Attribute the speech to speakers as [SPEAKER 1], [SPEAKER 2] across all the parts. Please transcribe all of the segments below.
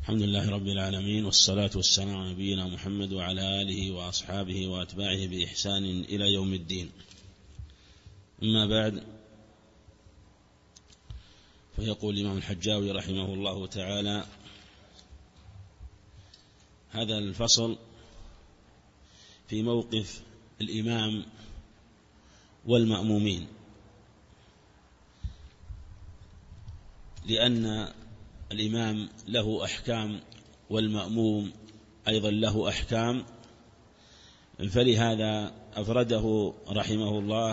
[SPEAKER 1] الحمد لله رب العالمين، والصلاة والسلام على نبينا محمد وعلى آله وأصحابه وأتباعه بإحسان إلى يوم الدين. أما بعد، فيقول الإمام الحجاوي رحمه الله تعالى: هذا الفصل في موقف الإمام والمأمومين، لأن الإمام له أحكام والمأموم أيضا له أحكام، فلهذا أفرده رحمه الله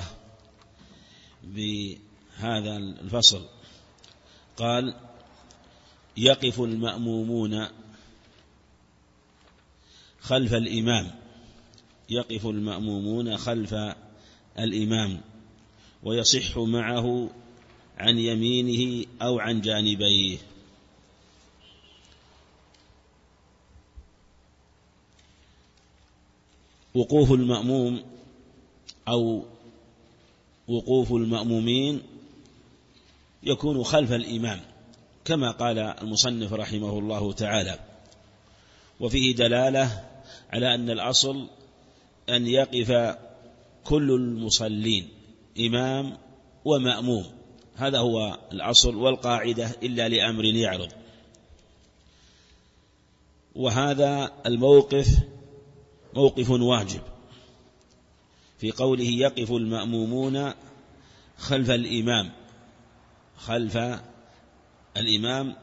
[SPEAKER 1] بهذا الفصل. قال: يقف المأمومون خلف الإمام، يقف المأمومون خلف الإمام ويصح معه عن يمينه أو عن جانبيه. وقوف المأموم أو وقوف المأمومين يكون خلف الإمام كما قال المصنف رحمه الله تعالى، وفيه دلالة على أن الأصل أن يقف كل المصلين إمام ومأموم، هذا هو الأصل والقاعدة إلا لأمر يعرض. وهذا الموقف موقف واجب في قوله يقف المأمومون خلف الإمام، خلف الإمام.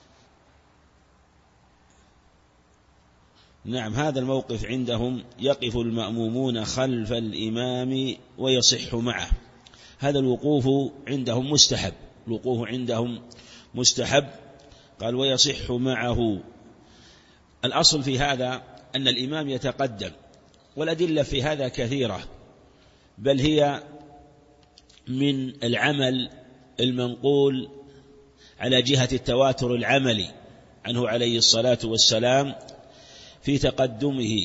[SPEAKER 1] نعم، هذا الموقف عندهم يقف المأمومون خلف الإمام ويصح معه، هذا الوقوف عندهم مستحب، الوقوف عندهم مستحب. قال: ويصح معه. الأصل في هذا أن الإمام يتقدم، والأدلة في هذا كثيرة، بل هي من العمل المنقول على جهة التواتر العملي عنه عليه الصلاة والسلام في تقدمه،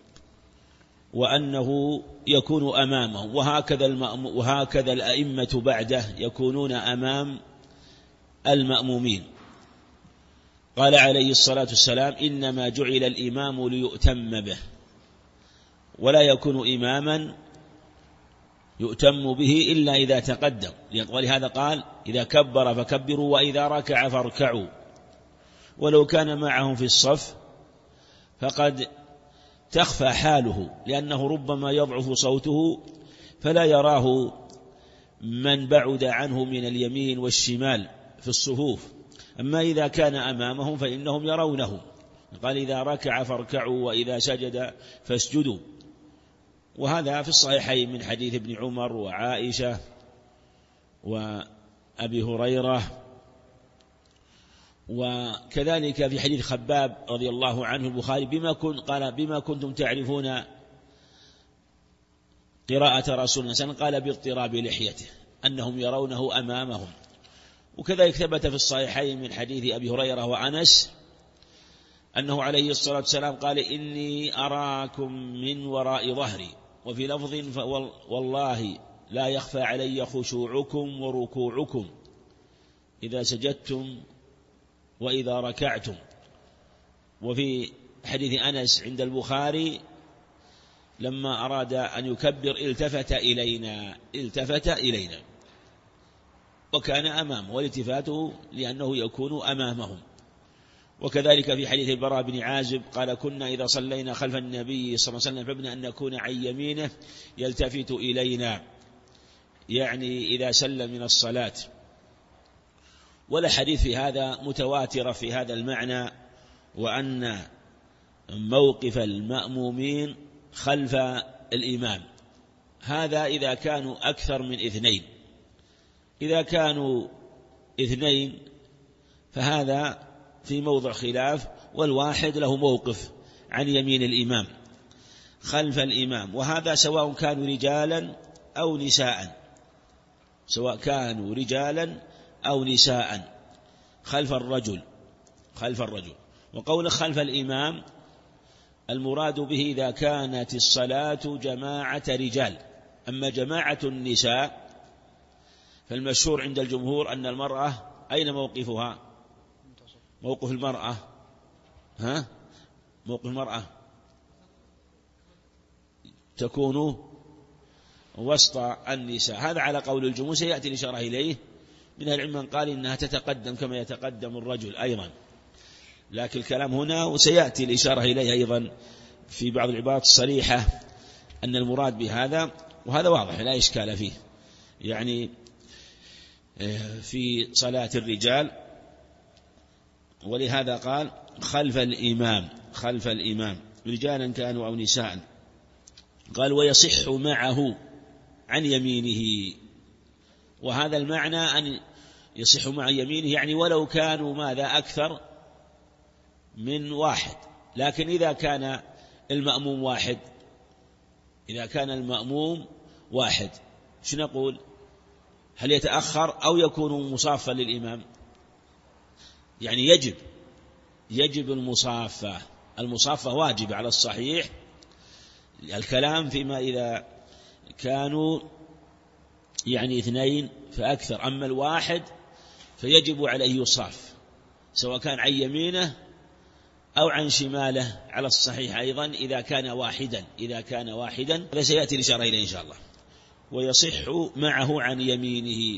[SPEAKER 1] وأنه يكون أمامه، وهكذا الأئمة بعده يكونون أمام المأمومين. قال عليه الصلاة والسلام: إنما جعل الإمام ليؤتم به، ولا يكون إماما يؤتم به إلا إذا تقدم. ولهذا قال: إذا كبر فكبروا وإذا ركع فاركعوا. ولو كان معهم في الصف فقد تخفى حاله، لأنه ربما يضعف صوته فلا يراه من بعد عنه من اليمين والشمال في الصفوف. أما إذا كان أمامهم فإنهم يرونه. قال: إذا ركع فاركعوا وإذا سجد فاسجدوا. وهذا في الصحيحين من حديث ابن عمر وعائشة وأبي هريرة، وكذلك في حديث خباب رضي الله عنه البخاري: بما كنتم تعرفون قراءة رسول الله صلى الله عليه وسلم؟ قال: باضطراب لحيته، أنهم يرونه أمامهم. وكذلك ثبت في الصحيحين من حديث أبي هريرة وأنس أنه عليه الصلاة والسلام قال: إني أراكم من وراء ظهري. وفي لفظ: والله لا يخفى علي خشوعكم وركوعكم إذا سجدتم وإذا ركعتم. وفي حديث أنس عند البخاري: لما أراد أن يكبر التفت إلينا، وكان أمامه، والالتفاته لأنه يكون أمامهم. وكذلك في حديث البراء بن عازب قال: كنا إذا صلينا خلف النبي صلى الله عليه وسلم فابن أن نكون عن يمينه يلتفت إلينا، يعني إذا سلم من الصلاة. والحديث في هذا متواترة في هذا المعنى، وأن موقف المأمومين خلف الإمام هذا إذا كانوا أكثر من اثنين. إذا كانوا اثنين فهذا في موضع خلاف، والواحد له موقف عن يمين الإمام خلف الإمام، وهذا سواء كانوا رجالا أو نساء، سواء كانوا رجالا أو نساء خلف الرجل. وقول خلف الإمام المراد به إذا كانت الصلاة جماعة رجال. أما جماعة النساء فالمشهور عند الجمهور أن المرأة أين موقفها؟ موقف المرأة موقف المرأة تكون وسط النساء، هذا على قول الجمهور، سيأتي الإشارة إليه. من العلم من قال إنها تتقدم كما يتقدم الرجل أيضا، لكن الكلام هنا وسيأتي الإشارة إليه أيضا في بعض العبارات الصريحة أن المراد بهذا، وهذا واضح لا إشكال فيه، يعني في صلاة الرجال. ولهذا قال خلف الإمام رجالا كانوا أو نساء. قال ويصح معه عن يمينه، وهذا المعنى أن يصح مع يمينه يعني ولو كانوا ماذا أكثر من واحد. لكن إذا كان المأموم واحد شو نقول؟ هل يتأخر أو يكون مصافا للإمام؟ يعني يجب المصافة واجب على الصحيح. الكلام فيما إذا كانوا يعني 2 فأكثر، أما الواحد فيجب عليه يصاف سواء كان عن يمينه أو عن شماله على الصحيح أيضا إذا كان واحدا. هذا سيأتي الإشارة إليه إن شاء الله. ويصح معه عن يمينه،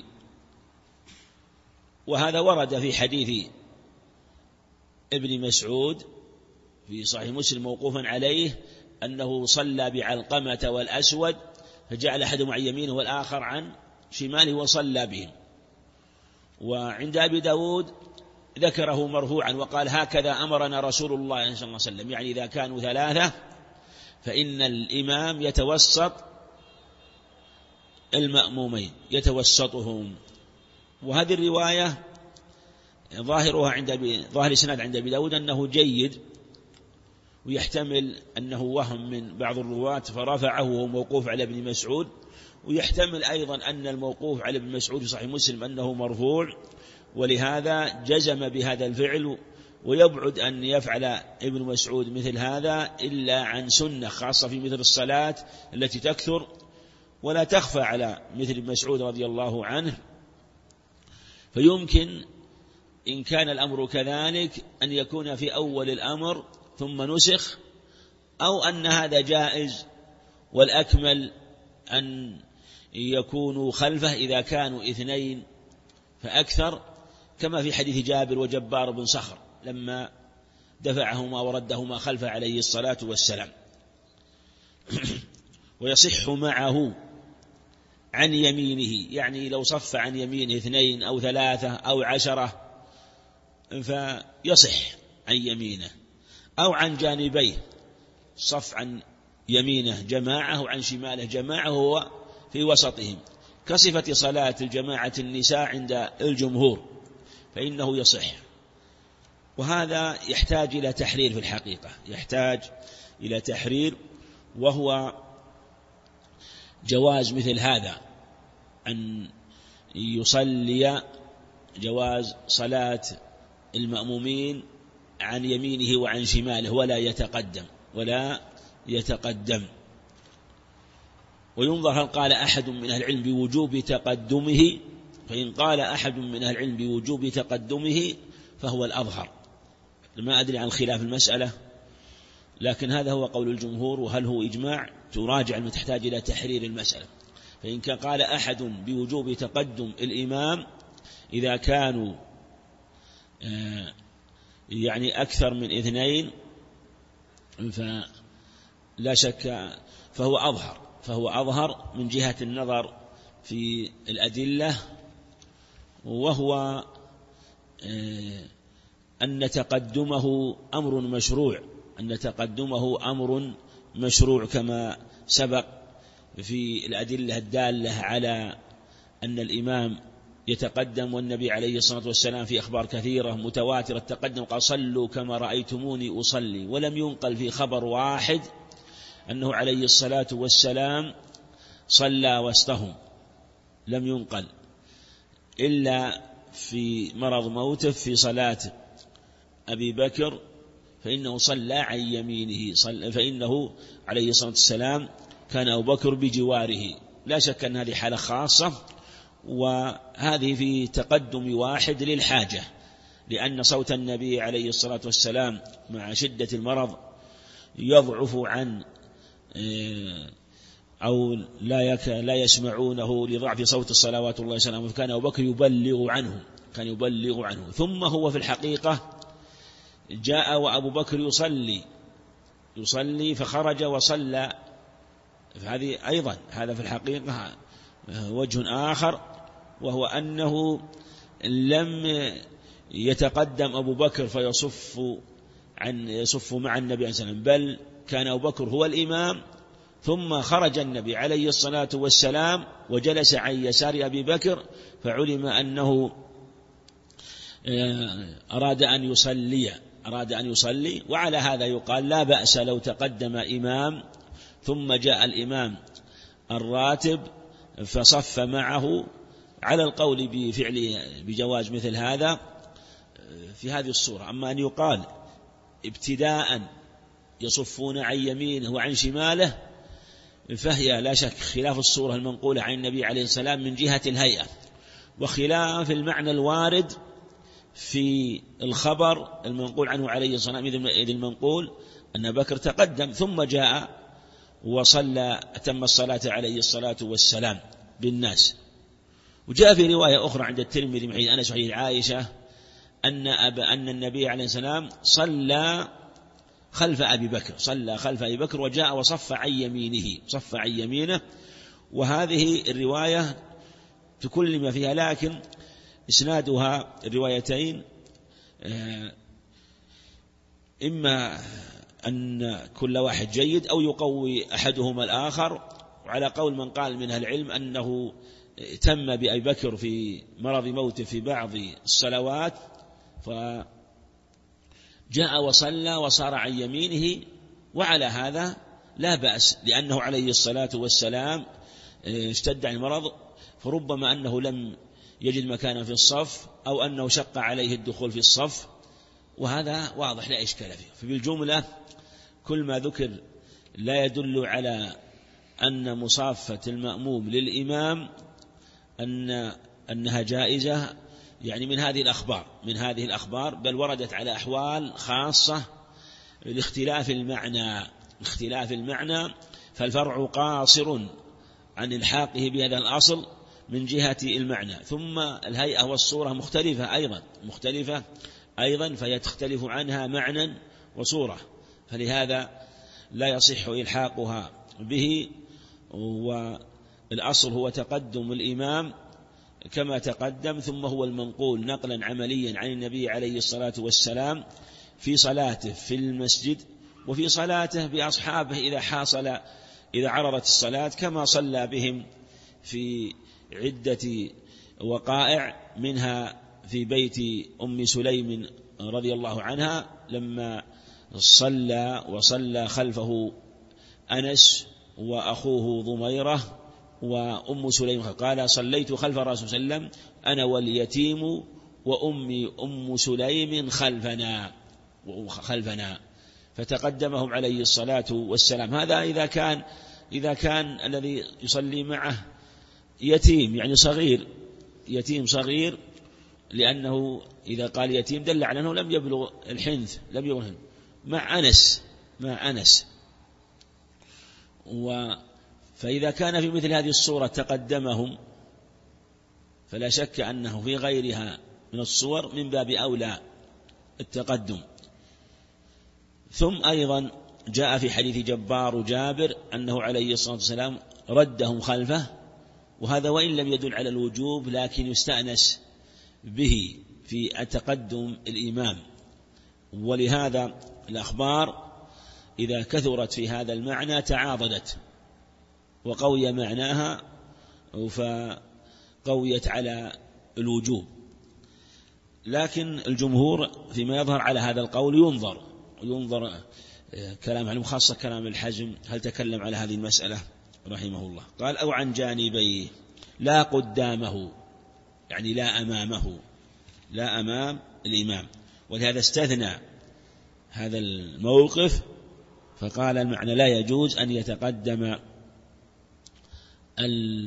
[SPEAKER 1] وهذا ورد في حديث ابن مسعود في صحيح مسلم موقوفا عليه أنه صلى بعلقمة والأسود فجعل أحدهم عن يمينه والآخر عن شماله وصلى بهم. وعند أبي داود ذكره مرفوعا وقال هكذا أمرنا رسول الله صلى الله عليه وسلم، يعني إذا كانوا 3 فإن الإمام يتوسط المأمومين يتوسطهم. وهذه الرواية ظاهر الإسناد عند أبي داود أنه جيد، ويحتمل أنه وهم من بعض الرواة فرفعه وهو موقوف على ابن مسعود، ويحتمل أيضا أن الموقوف على ابن مسعود في صحيح مسلم أنه مرفوع، ولهذا جزم بهذا الفعل. ويبعد أن يفعل ابن مسعود مثل هذا إلا عن سنة، خاصة في مثل الصلاة التي تكثر ولا تخفى على مثل ابن مسعود رضي الله عنه. فيمكن إن كان الأمر كذلك أن يكون في أول الأمر ثم نسخ، أو أن هذا جائز والأكمل أن يكونوا خلفه إذا كانوا 2 فأكثر، كما في حديث جابر وجبار بن صخر لما دفعهما وردهما خلفه عليه الصلاة والسلام. ويصح معه عن يمينه، يعني لو صف عن يمينه 2 أو 3 أو 10 فيصح عن يمينه، أو عن جانبيه صف عن يمينه جماعة وعن شماله جماعة هو في وسطهم، كصفة صلاة الجماعة النساء عند الجمهور فإنه يصح. وهذا يحتاج إلى تحرير في الحقيقة، يحتاج إلى تحرير، وهو جواز مثل هذا أن يصلي جواز صلاة المأمومين عن يمينه وعن شماله ولا يتقدم. وينظر هل قال أحد من أهل العلم بوجوب تقدمه، فإن قال أحد من أهل العلم بوجوب تقدمه فهو الأظهر. ما أدري عن خلاف المسألة، لكن هذا هو قول الجمهور. وهل هو إجماع؟ تراجع أنه تحتاج إلى تحرير المسألة. فإن كان قال أحد بوجوب تقدم الإمام إذا كانوا يعني أكثر من 2 فلا شك فهو أظهر من جهة النظر في الأدلة، وهو أن تقدمه أمر مشروع كما سبق في الأدلة الدالة على أن الإمام يتقدم. والنبي عليه الصلاة والسلام في أخبار كثيرة متواترة تقدم قال صلوا كما رأيتموني أصلي، ولم ينقل في خبر واحد أنه عليه الصلاة والسلام صلى وسطهم، لم ينقل إلا في مرض موته في صلاة أبي بكر فإنه صلى عن يمينه، فإنه عليه الصلاة والسلام كان أبو بكر بجواره. لا شك أن هذه حالة خاصة، وهذه في تقدم واحد للحاجة، لأن صوت النبي عليه الصلاة والسلام مع شدة المرض يضعف عن أو لا يسمعونه لضعف صوت صلوات الله وسلامه، فكان أبو بكر يبلغ عنه. ثم هو في الحقيقة جاء وأبو بكر يصلي فخرج وصلى، هذه أيضا هذا في الحقيقة وجه آخر، وهو أنه لم يتقدم أبو بكر فيصف مع النبي عليه السلام، بل كان أبو بكر هو الإمام، ثم خرج النبي عليه الصلاة والسلام وجلس عن يسار أبي بكر، فعلم أنه أراد أن يصلي. وعلى هذا يقال لا بأس لو تقدم إمام ثم جاء الإمام الراتب فصف معه، على القول بجواز مثل هذا في هذه الصورة. أما أن يقال ابتداء يصفون عن يمينه وعن شماله، فهي لا شك خلاف الصورة المنقولة عن النبي عليه السلام من جهة الهيئة، وخلاف المعنى الوارد في الخبر المنقول عنه عليه الصلاة والسلام، إذ المنقول أن بكر تقدم ثم جاء وصلى أتم الصلاة عليه الصلاة والسلام بالناس. وجاء في رواية أخرى عند الترمذي من حديث أنس وحديث عائشة أن النبي عليه السلام صلى خلف أبي بكر وجاء وصف عن يمينه. وهذه الرواية تكلم فيها، لكن إسنادها الروايتين إما أن كل واحد جيد أو يقوي أحدهما الآخر. وعلى قول من قال من العلم أنه تم بأبي بكر في مرض موته في بعض الصلوات، فجاء وصلى وصار عن يمينه، وعلى هذا لا بأس، لأنه عليه الصلاة والسلام اشتد عن المرض، فربما أنه لم يجد مكانا في الصف أو أنه شق عليه الدخول في الصف، وهذا واضح لا إشكال فيه. فبالجملة كل ما ذكر لا يدل على أن مصافة المأموم للإمام أنها جائزة، يعني من هذه الأخبار، بل وردت على أحوال خاصة لاختلاف المعنى، فالفرع قاصر عن الحاقه بهذا الأصل من جهة المعنى. ثم الهيئة والصورة مختلفة أيضا فيختلف عنها معنى وصورة، فلهذا لا يصح إلحاقها به. والأصل هو تقدم الإمام كما تقدم، ثم هو المنقول نقلا عمليا عن النبي عليه الصلاة والسلام في صلاته في المسجد وفي صلاته بأصحابه إذا عرضت الصلاة، كما صلى بهم في عدة وقائع، منها في بيت أم سليم رضي الله عنها لما وصلى خلفه أنس وأخوه ضميرة وأم سليم، قال صليت خلف الرسول صلى الله عليه وسلم أنا واليتيم وأمي أم سليم خلفنا، فتقدمهم عليه الصلاة والسلام. هذا إذا كان الذي يصلي معه يتيم، يعني يتيم صغير، لأنه إذا قال يتيم دل على أنه لم يبلغ الحنث مع أنس. فإذا كان في مثل هذه الصورة تقدمهم، فلا شك أنه في غيرها من الصور من باب أولى التقدم. ثم أيضا جاء في حديث جابر أنه عليه الصلاة والسلام ردهم خلفه، وهذا وإن لم يدل على الوجوب لكن يستأنس به في التقدم الإمام. ولهذا الأخبار إذا كثرت في هذا المعنى تعاضدت وقوي معناها، فقويت على الوجوب. لكن الجمهور فيما يظهر على هذا القول ينظر كلام علم، خاصة كلام الحزم، هل تكلم على هذه المسألة رحمه الله. قال أو عن جانبيه لا قدامه، يعني لا أمامه، لا أمام الإمام. ولهذا استثنى هذا الموقف فقال المعنى لا يجوز أن يتقدم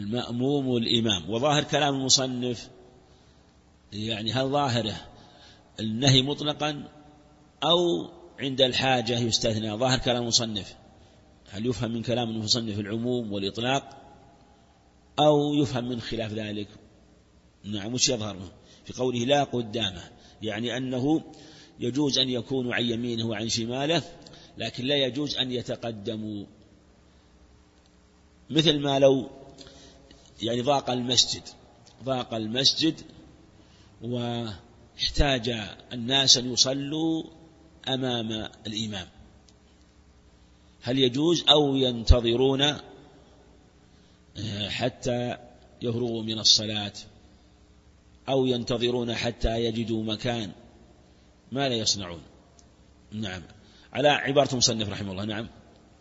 [SPEAKER 1] المأموم الإمام. وظاهر كلام المصنف، يعني هل ظاهره النهي مطلقا أو عند الحاجة يستثنى. ظاهر كلام المصنف، هل يفهم من كلام المصنف العموم والإطلاق أو يفهم من خلاف ذلك؟ نعم، وش يظهر في قوله لا قدامه؟ يعني أنه يجوز أن يكونوا عن يمينه وعن شماله، لكن لا يجوز أن يتقدموا. مثل ما لو يعني ضاق المسجد واحتاج الناس أن يصلوا أمام الإمام، هل يجوز أو ينتظرون حتى يفرغوا من الصلاة أو ينتظرون حتى يجدوا مكان؟ ما لا يصنعون. نعم، على عبارة مصنف رحمه الله. نعم،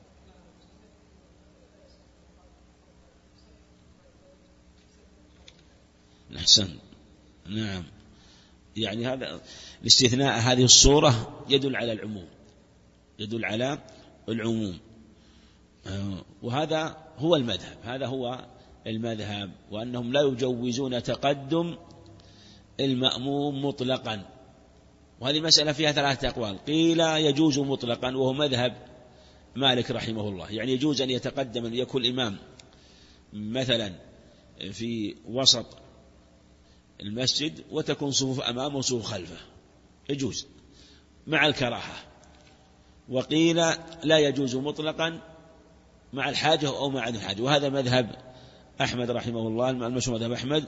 [SPEAKER 1] أحسن. نعم، يعني هذا الاستثناء هذه الصورة يدل على العموم، وهذا هو المذهب، وأنهم لا يجوزون تقدم المأموم مطلقا. وهذه مسألة فيها 3 أقوال. قيل يجوز مطلقا وهو مذهب مالك رحمه الله، يعني يجوز أن يتقدم، أن يكون الإمام مثلا في وسط المسجد وتكون صفوف أمامه وصفوف خلفه، يجوز مع الكراهة. وقيل لا يجوز مطلقا مع الحاجة أو مع عدم الحاجة، وهذا مذهب أحمد رحمه الله، المشهور مذهب أحمد،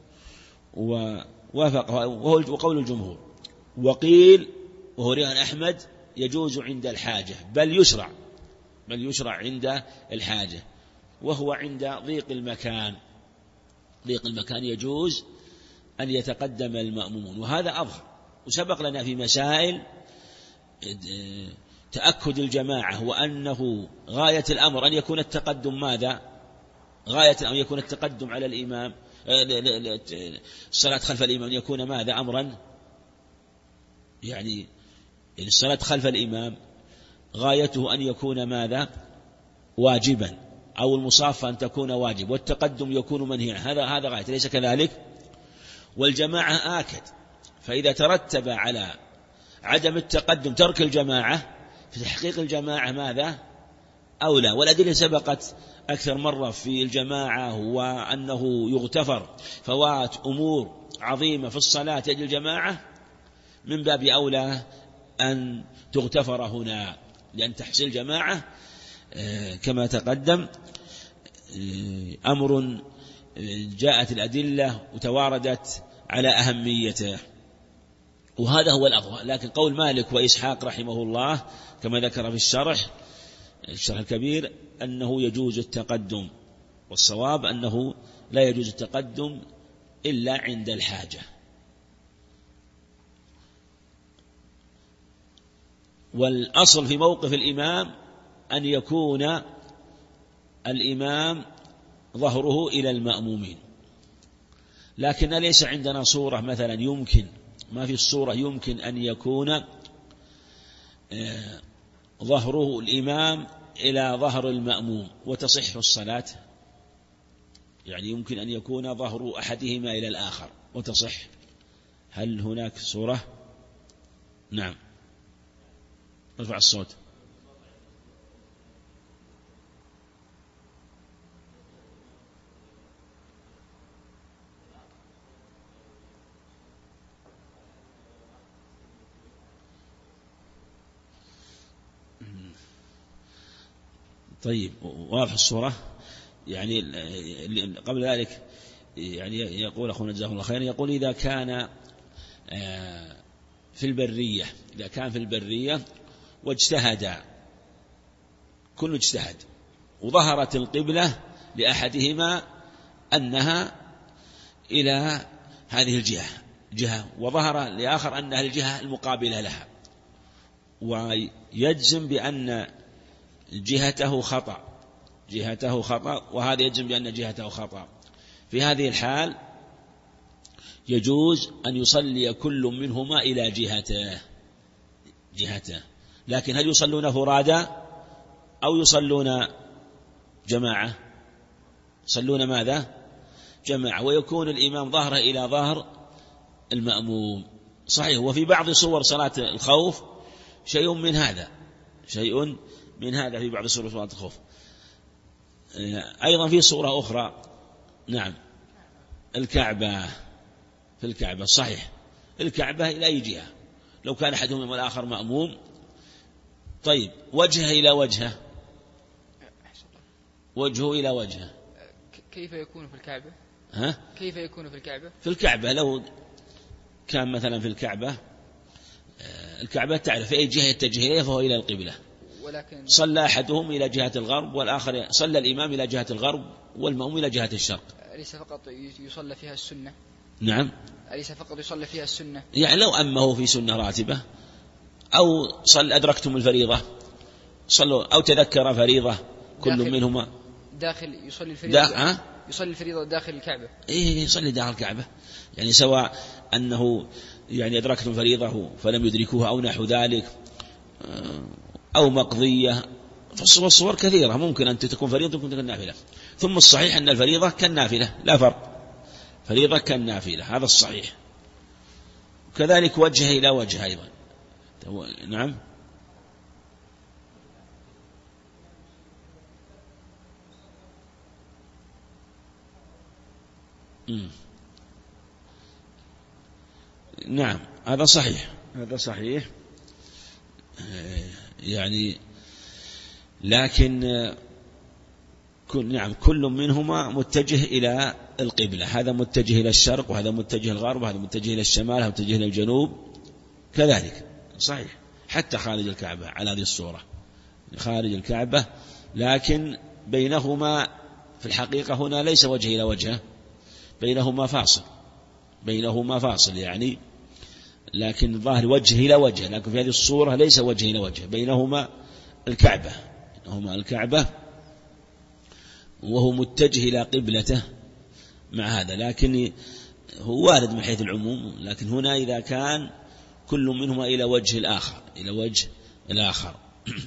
[SPEAKER 1] ووافقه وقول الجمهور. وقيل وهو رأي أحمد يجوز عند الحاجة، بل يشرع عند الحاجة، وهو عند ضيق المكان يجوز أن يتقدم المأمومون، وهذا أظهر. وسبق لنا في مسائل تأكد الجماعة، وأنه غاية الأمر أن يكون التقدم ماذا؟ غاية أن يكون التقدم على الإمام، الصلاة خلف الإمام يكون ماذا؟ أمرا، يعني الصلاة خلف الإمام غايته أن يكون ماذا؟ واجبا، أو المصافة أن تكون واجب، والتقدم يكون منهيا، هذا غاية، ليس كذلك؟ والجماعة آكد، فإذا ترتب على عدم التقدم ترك الجماعة، في تحقيق الجماعة ماذا؟ أولى. والأدلة سبقت أكثر مرة في الجماعة، وأنه يغتفر فوات أمور عظيمة في الصلاة أجل الجماعة، من باب أولى أن تغتفر هنا، لأن تحصيل جماعة كما تقدم أمر جاءت الأدلة وتواردت على أهميته، وهذا هو الأظهر. لكن قول مالك وإسحاق رحمه الله كما ذكر في الشرح الكبير أنه يجوز التقدم، والصواب أنه لا يجوز التقدم إلا عند الحاجة. والأصل في موقف الإمام أن يكون الإمام ظهره إلى المأمومين، لكن ليس عندنا صورة مثلا يمكن، ما في الصورة يمكن أن يكون ظهره الإمام إلى ظهر المأموم وتصح الصلاة، يعني يمكن أن يكون ظهر أحدهما إلى الآخر وتصح. هل هناك صورة؟ نعم، ارفع الصوت. طيب، واضح الصورة. يعني قبل ذلك يعني يقول أخونا جزاه الله خيرا، يقول إذا كان في البرية واجتهد، كل اجتهد، وظهرت القبلة لأحدهما أنها إلى هذه الجهة، وظهر لآخر أنها الجهة المقابلة لها، ويجزم بأن جهته خطأ وهذا يجزم بأن جهته خطأ. في هذه الحال يجوز أن يصلي كل منهما إلى جهته، لكن هل يصلون فرادى أو يصلون جماعة؟ يصلون ماذا؟ جماعة، ويكون الإمام ظهره إلى ظهر المأموم، صحيح. وفي بعض صور صلاة الخوف شيء من هذا في بعض صور صلاة الخوف. أيضا في صورة أخرى، نعم، الكعبة، في الكعبة صحيح، الكعبة إلى أي جهة؟ لو كان أحدهم والآخر مأموم، طيب وجهه إلى وجهه، وجهه إلى وجهه،
[SPEAKER 2] كيف يكون في الكعبة؟ كيف يكون في الكعبة؟
[SPEAKER 1] في الكعبة لو كان مثلا في الكعبة تعرف في أي جهة يتجه إليها فهو إلى القبلة،
[SPEAKER 2] ولكن
[SPEAKER 1] صلى أحدهم إلى جهة الغرب والآخر، صلى الإمام إلى جهة الغرب والمأموم إلى جهة الشرق.
[SPEAKER 2] أليس فقط يصلى فيها السنة؟
[SPEAKER 1] نعم،
[SPEAKER 2] أليس فقط يصلى فيها السنة؟
[SPEAKER 1] يعني لو أمه في سنة راتبة أو أدركتم الفريضة صلوا، أو تذكر فريضة كل منهما
[SPEAKER 2] داخل يصلي الفريضة يصلي الفريضة داخل الكعبة.
[SPEAKER 1] يصلي داخل الكعبة، يعني سواء أنه يعني أدركتم فريضة فلم يدركوها أو نحو ذلك، أو مقضية، فالصور كثيرة، ممكن أن تكون فريضة ممكن تكون نافلة. ثم الصحيح أن الفريضة كالنافلة لا فرق، فريضة كالنافلة، هذا الصحيح. كذلك وجه إلى وجه أيضا. نعم، نعم، هذا صحيح، يعني لكن نعم كل منهما متجه إلى القبلة، هذا متجه إلى الشرق وهذا متجه الغرب وهذا متجه إلى الشمال وهذا متجه إلى الجنوب، كذلك صحيح. حتى خارج الكعبة على هذه الصورة، خارج الكعبة، لكن بينهما في الحقيقة هنا ليس وجه إلى وجه، بينهما فاصل يعني، لكن الظاهر وجه إلى وجه، لكن في هذه الصورة ليس وجه إلى وجه، بينهما الكعبة وهو متجه إلى قبلته مع هذا، لكن هو وارد من حيث العموم، لكن هنا إذا كان كل منهما إلى وجه الآخر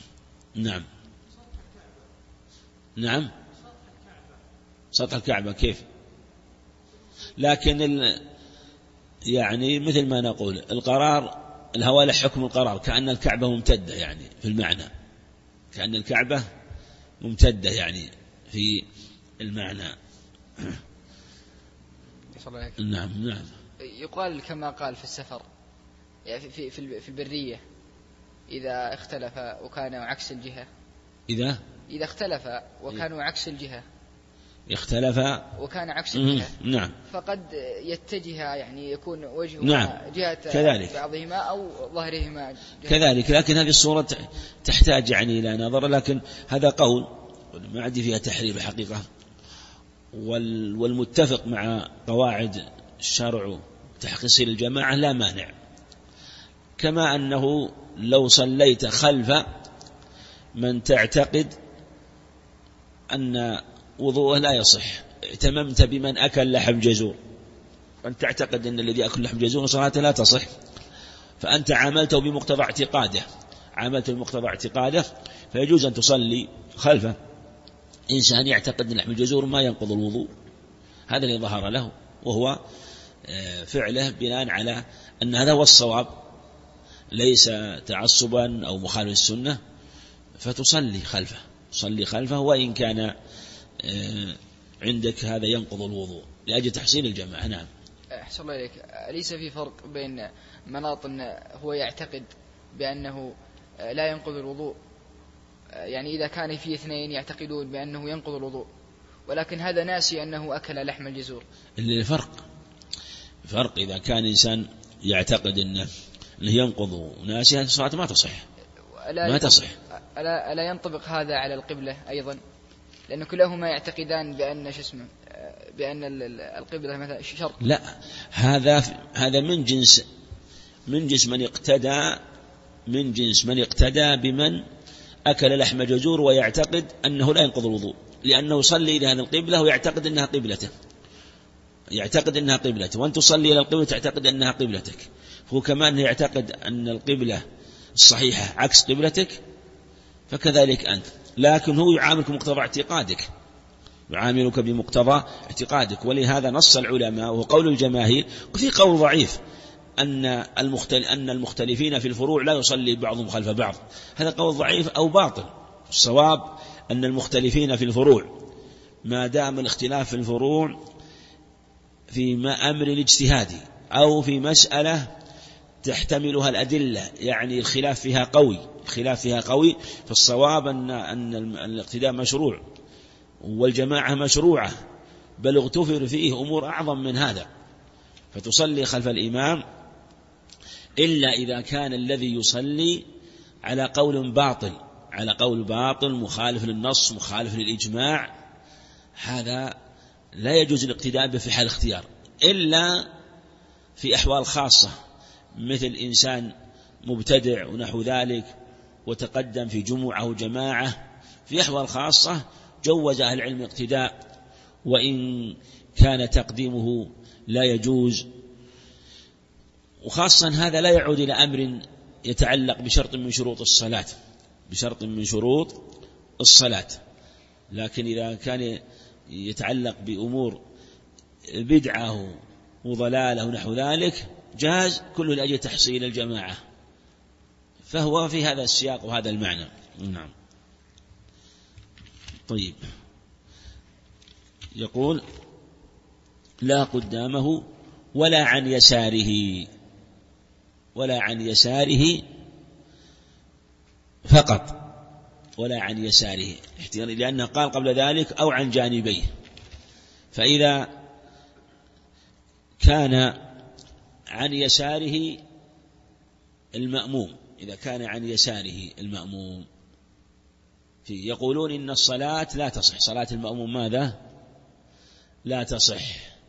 [SPEAKER 1] نعم سطح الكعبة كيف؟ لكن يعني مثل ما نقول القرار الهوى له حكم القرار، كأن الكعبة ممتدة يعني في المعنى، كأن الكعبة ممتدة يعني في المعنى. نعم.
[SPEAKER 2] يقال كما قال في السفر، يعني في البرية إذا اختلف وكانوا عكس الجهة، إذا اختلف وكانوا عكس الجهة،
[SPEAKER 1] اختلف
[SPEAKER 2] وكان عكس الجهة،
[SPEAKER 1] نعم،
[SPEAKER 2] فقد يتجه يعني يكون وجهه
[SPEAKER 1] نعم
[SPEAKER 2] جهة
[SPEAKER 1] كذلك
[SPEAKER 2] بعضهما أو ظهرهما
[SPEAKER 1] كذلك، لكن هذه الصورة تحتاج يعني إلى نظر، لكن هذا قول ما عندي فيها تحرير الحقيقة، والمتفق مع قواعد الشرع تحقيق الجماعة لا مانع، كما أنه لو صليت خلف من تعتقد أن وضوءه لا يصح، اهتممت بمن أكل لحم جزور، أن تعتقد أن الذي أكل لحم جزور صلاته لا تصح، فأنت عاملته بمقتضى اعتقاده، فيجوز أن تصلي خلفه إنسان يعتقد أن لحم الجزور ما ينقض الوضوء، هذا اللي ظهر له، وهو فعله بناء على أن هذا هو الصواب، ليس تعصبا أو مخالف السنة، فتصلي خلفه وإن كان عندك هذا ينقض الوضوء لأجل تحصيل الجماعة. نعم.
[SPEAKER 2] أحسن الله إليك، أليس في فرق بين مناط هو يعتقد بأنه لا ينقض الوضوء، يعني إذا كان في اثنين يعتقدون بأنه ينقض الوضوء ولكن هذا ناسي أنه أكل لحم الجزور،
[SPEAKER 1] فرق إذا كان إنسان يعتقد أنه ينقض ناسي، الصلاة ما تصح.
[SPEAKER 2] ألا ينطبق هذا على القبلة أيضا؟ لأن كلاهما يعتقدان بأن القبلة مثلا شرط.
[SPEAKER 1] لا، هذا من جنس من اقتدى بمن أكل لحم جزور ويعتقد أنه لا ينقض الوضوء، لأنه يصلي إلى هذه القبلة ويعتقد أنها قبلته، وأن تصلي إلى القبلة تعتقد أنها قبلتك، هو كمان يعتقد أن القبلة الصحيحة عكس قبلتك، فكذلك أنت، لكن هو يعاملك بمقتضى اعتقادك، ولهذا نص العلماء وهو قول الجماهير، وفي قول ضعيف أن المختلفين في الفروع لا يصلي بعضهم خلف بعض، هذا قول ضعيف أو باطل. الصواب أن المختلفين في الفروع ما دام الاختلاف في الفروع في أمر اجتهادي أو في مسألة تحتملها الأدلة، يعني الخلاف فيها قوي، فالصواب أن الاقتداء مشروع والجماعة مشروعة، بل اغتفر فيه أمور أعظم من هذا، فتصلي خلف الإمام إلا إذا كان الذي يصلي على قول باطل مخالف للنص مخالف للإجماع، هذا لا يجوز الاقتداء به في حال اختيار، إلا في أحوال خاصة مثل إنسان مبتدع ونحو ذلك وتقدم في جمعة أو جماعة، في أحوال خاصة جوز أهل العلم اقتداء، وإن كان تقديمه لا يجوز، وخاصة هذا لا يعود إلى أمر يتعلق بشرط من شروط الصلاة، لكن إذا كان يتعلق بأمور بدعة وضلالة ونحو ذلك جاز كله لأجل تحصيل الجماعة، فهو في هذا السياق وهذا المعنى. نعم. طيب، يقول لا قدامه ولا عن يساره فقط، ولا عن يساره، لأنه قال قبل ذلك أو عن جانبيه، فإذا كان عن يساره المأموم، يقولون إن الصلاة لا تصح، صلاة المأموم ماذا؟ لا تصح،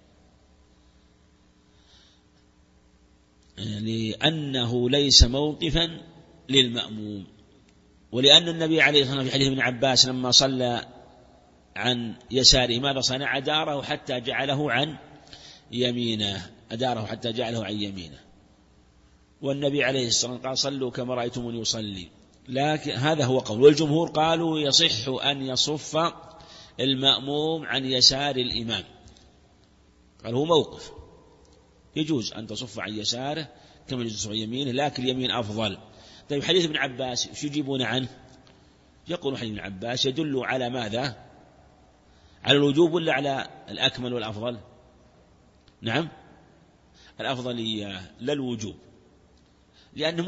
[SPEAKER 1] لأنه ليس موقفا للمأموم، ولأن النبي عليه الصلاة والسلام في حديث ابن عباس لما صلى عن يساره ماذا صنع؟ أداره حتى جعله عن يمينه، والنبي عليه الصلاة والسلام قال صلوا كما رأيتموني يصلي، لكن هذا هو قول، والجمهور قالوا يصح أن يصف المأموم عن يسار الإمام، قال هو موقف يجوز أن تصف عن يساره كما يجوز عن يمينه، لكن اليمين أفضل. طيب حديث ابن عباس ايش يجيبون عنه؟ يقول حديث ابن عباس يدل على ماذا؟ على الوجوب ولا على الأكمل والأفضل؟ نعم، الأفضلية لا الوجوب، لأنه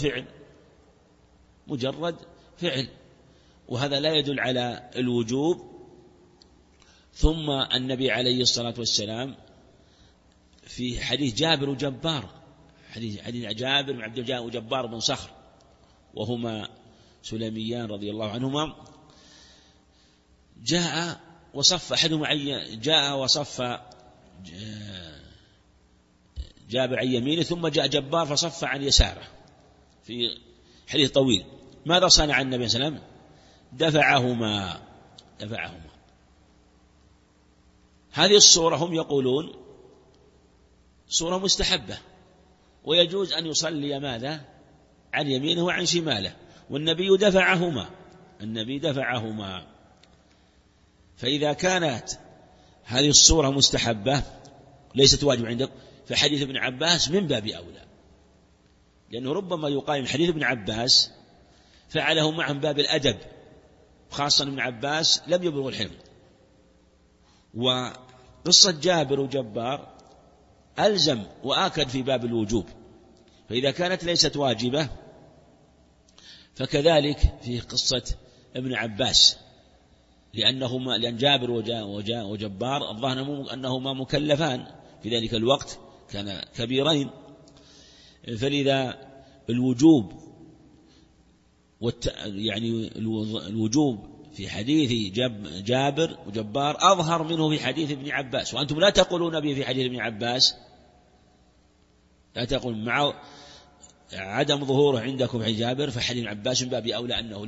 [SPEAKER 1] مجرد فعل، وهذا لا يدل على الوجوب. ثم النبي عليه الصلاة والسلام في حديث جابر وجبار، حديث جابر بن عبد الله وجبار بن صخر، وهما سلميان رضي الله عنهما، جاء وصف جابر عن يمينه، ثم جاء جبار فصف عن يساره في حديث طويل. ماذا صنع النبي صلى الله عليه وسلم؟ دفعهما. هذه الصورة هم يقولون صورة مستحبة، ويجوز أن يصلي ماذا؟ عن يمينه وعن شماله، والنبي دفعهما. فإذا كانت هذه الصورة مستحبة ليست واجب عندك، فحديث ابن عباس من باب أولى، لأنه ربما يقال من حديث ابن عباس فعله معه من باب الأدب، خاصة ابن عباس لم يبلغ الحلم، وقصة جابر وجبار ألزم وآكد في باب الوجوب، فإذا كانت ليست واجبة فكذلك في قصة ابن عباس، لأن جابر وجبار الظاهر أنهما مكلفان في ذلك الوقت، كان كبيرين، فلذا الوجوب الوجوب في حديث جابر وجبار أظهر منه في حديث ابن عباس، وأنتم لا تقولون به في حديث ابن عباس، لا تقول مع عدم ظهوره عندكم في جابر، فحديث ابن عباس من باب أولى أنه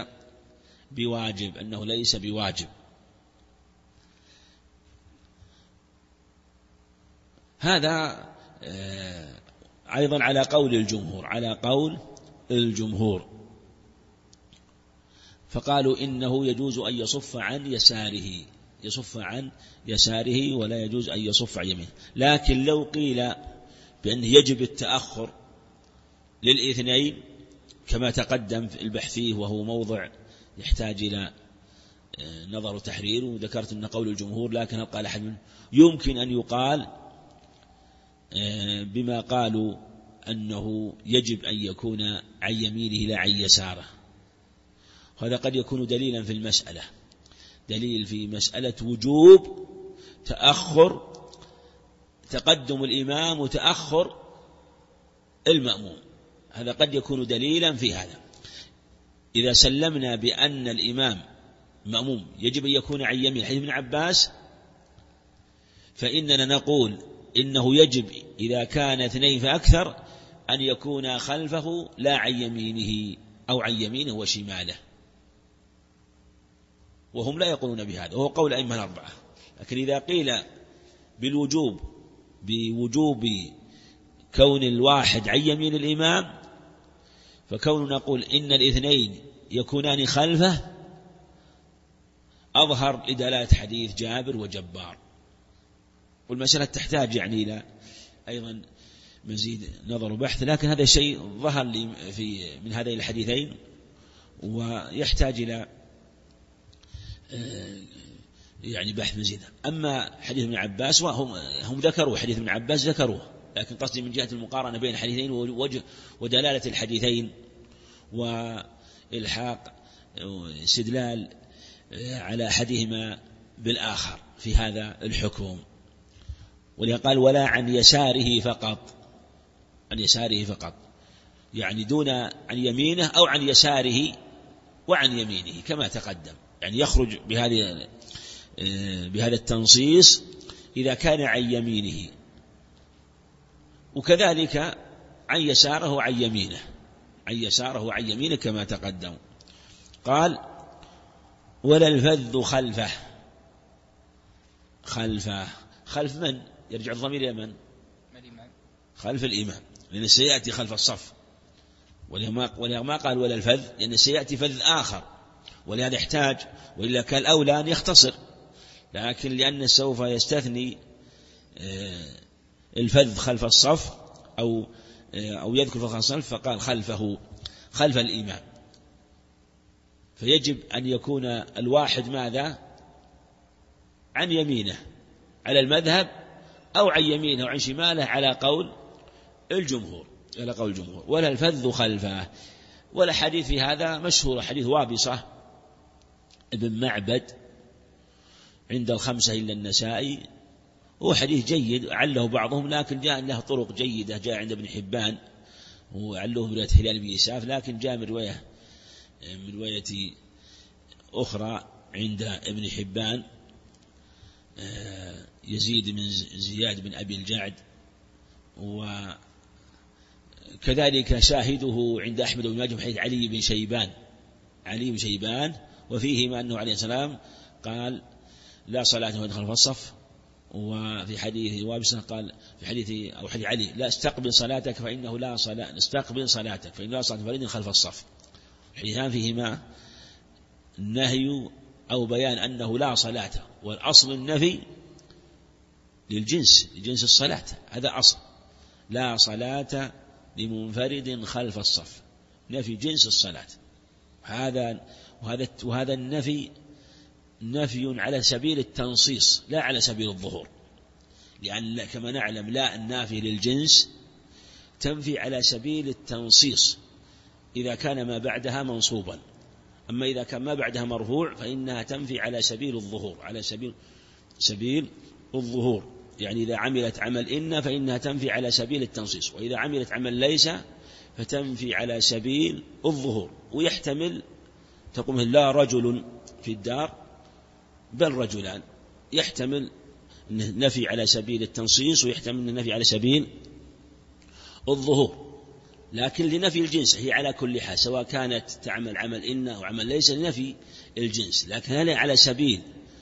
[SPEAKER 1] ليس بواجب. هذا أيضا على قول الجمهور، فقالوا إنه يجوز أن يصف عن يساره ولا يجوز أن يصف عن يمينه. لكن لو قيل بأنه يجب التأخر للاثنين كما تقدم في البحث فيه، وهو موضع يحتاج إلى نظر وتحرير. وذكرت أن قول الجمهور، لكن هل قال أحد منهم؟ يمكن أن يقال بما قالوا أنه يجب أن يكون عن يمينه لا عن يساره. هذا قد يكون دليلا في المسألة، دليل في مسألة وجوب تأخر تقدم الإمام وتأخر المأموم. هذا قد يكون دليلا في هذا. إذا سلمنا بأن الإمام مأموم يجب أن يكون عن يمين حديث ابن عباس، فإننا نقول إنه يجب إذا كان اثنين فأكثر أن يكون خلفه لا عن يمينه أو عن يمينه وشماله، وهم لا يقولون بهذا، وهو قول الأئمة الأربعة. لكن إذا قيل بوجوب كون الواحد عن يمين الإمام، فكون نقول إن الاثنين يكونان خلفه أظهر لدلالة حديث جابر وجبار. والمسألة تحتاج يعني إلى أيضا مزيد نظر وبحث، لكن هذا الشيء ظهر لي من هذين الحديثين ويحتاج إلى يعني بحث مزيد. أما حديث ابن عباس هم ذكروا حديث ابن عباس ذكروه، لكن قصدي من جهة المقارنة بين الحديثين ودلالة الحديثين وإلحاق استدلال على أحدهما بالآخر في هذا الحكم. ولقال ولا عن يساره فقط، عن يساره فقط يعني دون عن يمينه أو عن يساره وعن يمينه كما تقدم، يعني يخرج بهذا التنصيص إذا كان عن يمينه، وكذلك عن يساره وعن يمينه، عن يساره وعن يمينه كما تقدم. قال ولا الفذ خلفه. خلف من؟ يرجع الضمير إلى من؟ خلف الإمام، لأن سيأتي خلف الصف. ولهذا ما قال ولا الفذ، لأن سيأتي فذ آخر، ولهذا يحتاج، وإلا كان الأولى أن يختصر، لكن لأن سوف يستثني الفذ خلف الصف أو يذكر خلف الصف، فقال خلف الإمام. فيجب أن يكون الواحد ماذا؟ عن يمينه على المذهب، أو عن يمينه وعن شماله على قول الجمهور. ولا الفذ خلفه. ولا حديث في هذا مشهور، حديث وابصة ابن معبد عند الخمسة إلا النسائي، هو حديث جيد عله بعضهم، لكن جاء له طرق جيدة، جاء عند ابن حبان وعله برواية هلال بن إساف، لكن جاء من رواية أخرى عند ابن حبان يزيد بن زياد بن أبي الجعد، وكذلك شاهده عند أحمد بن ماجه حديث علي بن شيبان وفيهما أنه عليه السلام قال لا صلاة ومن خلف الصف. وفي حديث وابصة قال في حديث علي لا استقبل صلاتك فإنه لا صلاة فريد خلف الصف. الحديثان فيهما النهي أو بيان أنه لا صلاة، والأصل النفي لجنس الصلاة، هذا أصل، لا صلاة لمنفرد خلف الصف، نفي جنس الصلاة. وهذا النفي نفي على سبيل التنصيص لا على سبيل الظهور، لأن كما نعلم لا النافي للجنس تنفي على سبيل التنصيص إذا كان ما بعدها منصوبا، أما إذا كان ما بعدها مرفوع فإنها تنفي على سبيل الظهور، على سبيل الظهور. يعني إذا عملت عمل إن فإنها تنفي على سبيل التنصيص، وإذا عملت عمل ليس فتنفي على سبيل الظهور. ويحتمل تقوم لا رجل في الدار بل رجلان، يحتمل النفي على سبيل التنصيص ويحتمل النفي على سبيل الظهور، لكن لنفي الجنس هي على كل حال، سواء كانت تعمل عمل إن أو عمل ليس لنفي الجنس، لكن هل على سبيل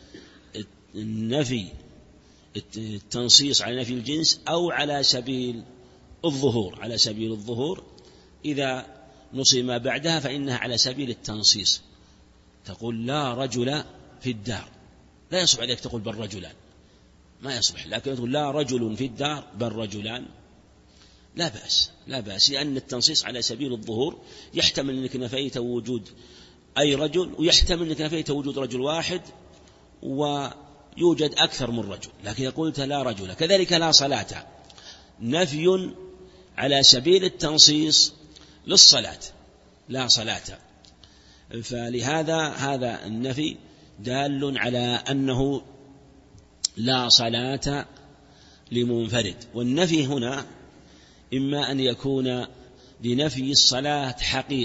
[SPEAKER 1] النفي التنصيص على نفي الجنس أو على سبيل الظهور. على سبيل الظهور إذا نصي ما بعدها فإنها على سبيل التنصيص، تقول لا رجل في الدار، لا يصح عليك تقول بل رجلان، ما يصح، لكن تقول لا رجل في الدار بل رجلان، لا بأس لأن التنصيص على سبيل الظهور يحتمل أنك نفيت وجود أي رجل، ويحتمل أنك نفيت وجود رجل واحد ويوجد أكثر من رجل، لكن قلت لا رجل. كذلك لا صلاة، نفي على سبيل التنصيص للصلاة، لا صلاة. فلهذا هذا النفي دال على أنه لا صلاة لمنفرد. والنفي هنا إما أن يكون لنفي الصلاة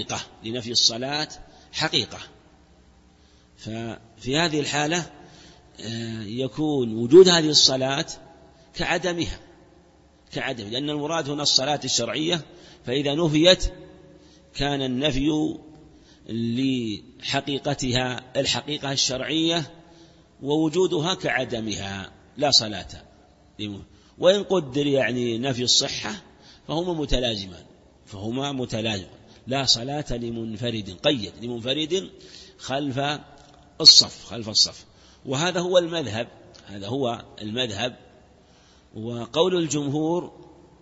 [SPEAKER 1] حقيقة، ففي هذه الحالة يكون وجود هذه الصلاة كعدمها، لأن المراد هنا الصلاة الشرعية، فإذا نفيت كان النفي لحقيقتها الحقيقة الشرعية ووجودها كعدمها، لا صلاة. وإن قدر يعني نفي الصحة فهما متلازمان، لا صلاة لمنفرد، قيد لمنفرد خلف الصف. وهذا هو المذهب. وقول الجمهور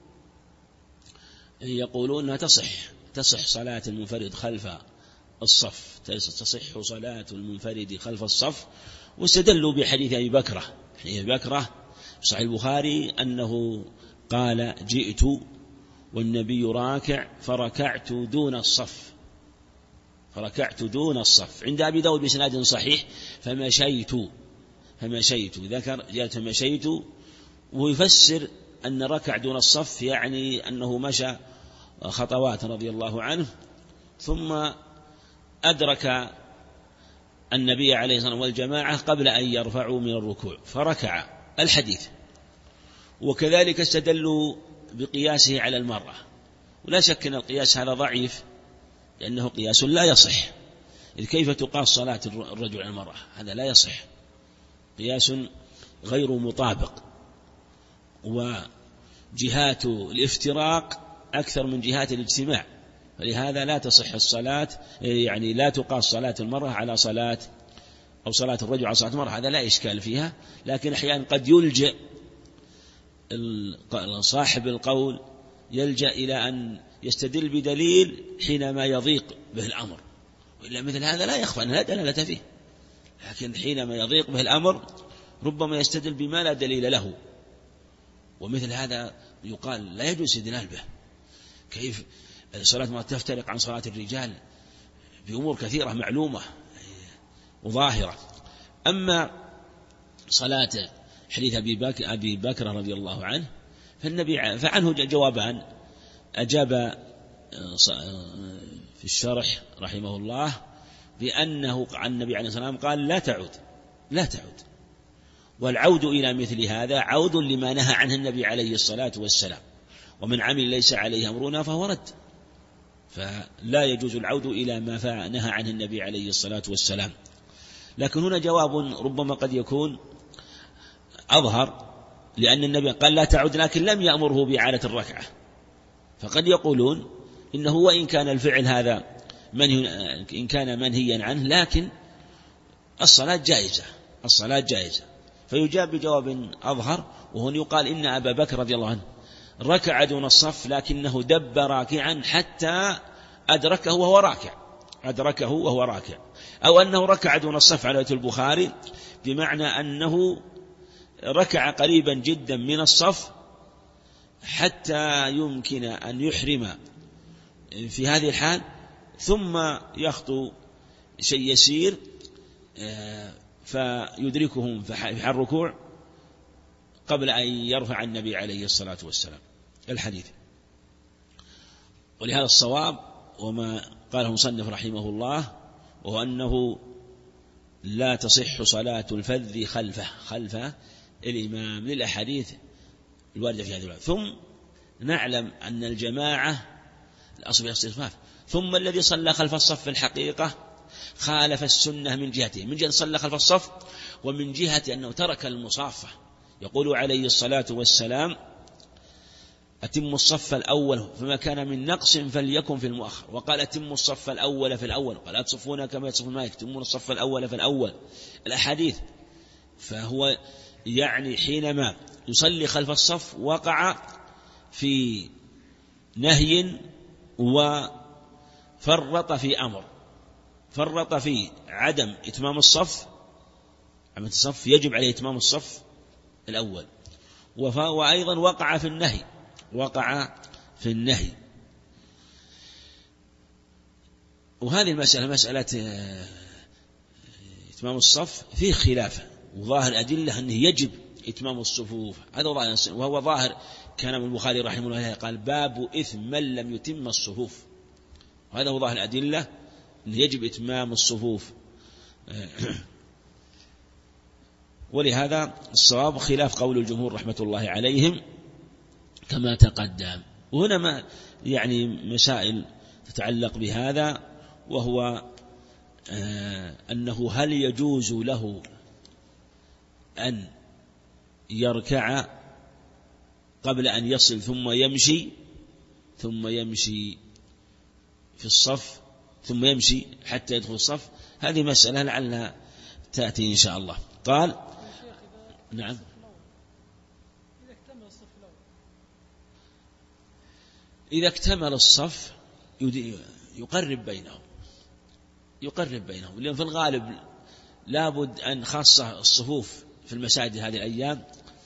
[SPEAKER 1] يقولون أنها تصح صلاة المنفرد خلف الصف، تصح صلاة المنفرد خلف الصف. واستدلوا بحديث أبي بكرة في صحيح البخاري أنه قال: جئت والنبي راكع فركعت دون الصف. عند أبي داود بسناد صحيح فمشيت، ذكر جاءت فمشيت، ويفسر أن ركع دون الصف يعني أنه مشى خطوات رضي الله عنه، ثم أدرك النبي عليه الصلاة والسلام والجماعة قبل أن يرفعوا من الركوع فركع الحديث. وكذلك استدلوا بقياسه على المرأة، ولا شك أن القياس هذا ضعيف لأنه قياس لا يصح، إذ كيف تقاس صلاة الرجل على المرأة؟ هذا لا يصح، قياس غير مطابق، وجهات الافتراق أكثر من جهات الاجتماع، فلهذا لا تصح الصلاة، يعني لا تقاس صلاة المرأة على صلاة أو صلاة الرجل على صلاة المرأة، هذا لا إشكال فيها. لكن أحيانا قد يلجأ صاحب القول إلى أن يستدل بدليل حينما يضيق به الأمر، وإلا مثل هذا لا يخفى أن لا دلالة فيه، لكن حينما يضيق به الأمر ربما يستدل بما لا دليل له، ومثل هذا يقال لا يجوز استدلال به. كيف الصلاة ما تفترق عن صلاة الرجال بأمور كثيرة معلومة وظاهرة. أما صلاة حديث أبي بكر رضي الله عنه فعنه جوابان، أجاب في الشرح رحمه الله بأنه عن النبي عليه الصلاة والسلام قال: لا تعود، والعود إلى مثل هذا عود لما نهى عنه النبي عليه الصلاة والسلام، ومن عمل ليس عليه أمرنا فهو رد، فلا يجوز العود إلى ما نهى عنه النبي عليه الصلاة والسلام. لكن هنا جواب ربما قد يكون أظهر، لأن النبي قال لا تعود لكن لم يأمره بإعادة الركعة، فقد يقولون إنه وإن كان الفعل هذا إن كان منهيا عنه لكن الصلاة جائزة، فيجاب بجواب أظهر، وهنا يقال إن أبا بكر رضي الله عنه ركع دون الصف لكنه دب راكعا حتى أدركه وهو راكع، أو أنه ركع دون الصف على البخاري بمعنى أنه ركع قريبا جدا من الصف حتى يمكن أن يحرم في هذه الحال، ثم يخطو شيء يسير فيدركهم في الركوع قبل أن يرفع النبي عليه الصلاة والسلام الحديث. ولهذا الصواب وما قاله مصنف رحمه الله وهو أنه لا تصح صلاة الفذ خلف الإمام للأحاديث الواردة في هذه الوقت. ثم نعلم أن الجماعة الأصل في الاستخفاف، ثم الذي صلى خلف الصف في الحقيقة خالف السنة من جهته، من جهة صلى خلف الصف ومن جهة أنه ترك المصافة. يقول عليه الصلاة والسلام: أتم الصف الأول فما كان من نقص فليكن في المؤخر، وقال أتم الصف الأول في الأول، قال أتصفون كما يتصف الملائكة، تمون الصف الأول في الأول، الأحاديث. فهو يعني حينما يصلي خلف الصف وقع في نهي وفرط في أمر، فرط في عدم إتمام الصف، عمل الصف يجب عليه إتمام الصف الأول، وأيضا وقع في النهي، وقع في النهي. وهذه المسألة مسألة إتمام الصف فيه خلافة، وظاهر أدلة أنه يجب إتمام الصفوف، هذا وهو ظاهر كلام البخاري رحمه الله قال باب إثم من لم يتم الصفوف، وهذا هو ظاهر الأدلة أنه يجب إتمام الصفوف. ولهذا الصواب خلاف قول الجمهور رحمة الله عليهم كما تقدم. وهنا ما يعني مسائل تتعلق بهذا، وهو أنه هل يجوز له أن يركع قبل أن يصل ثم يمشي في الصف، ثم يمشي حتى يدخل الصف. هذه مسألة لعلها تأتي إن شاء الله. قال نعم إذا اكتمل الصف يقرب بينهم، لأن في الغالب لابد أن خاصة الصفوف في المساجد هذه الأيام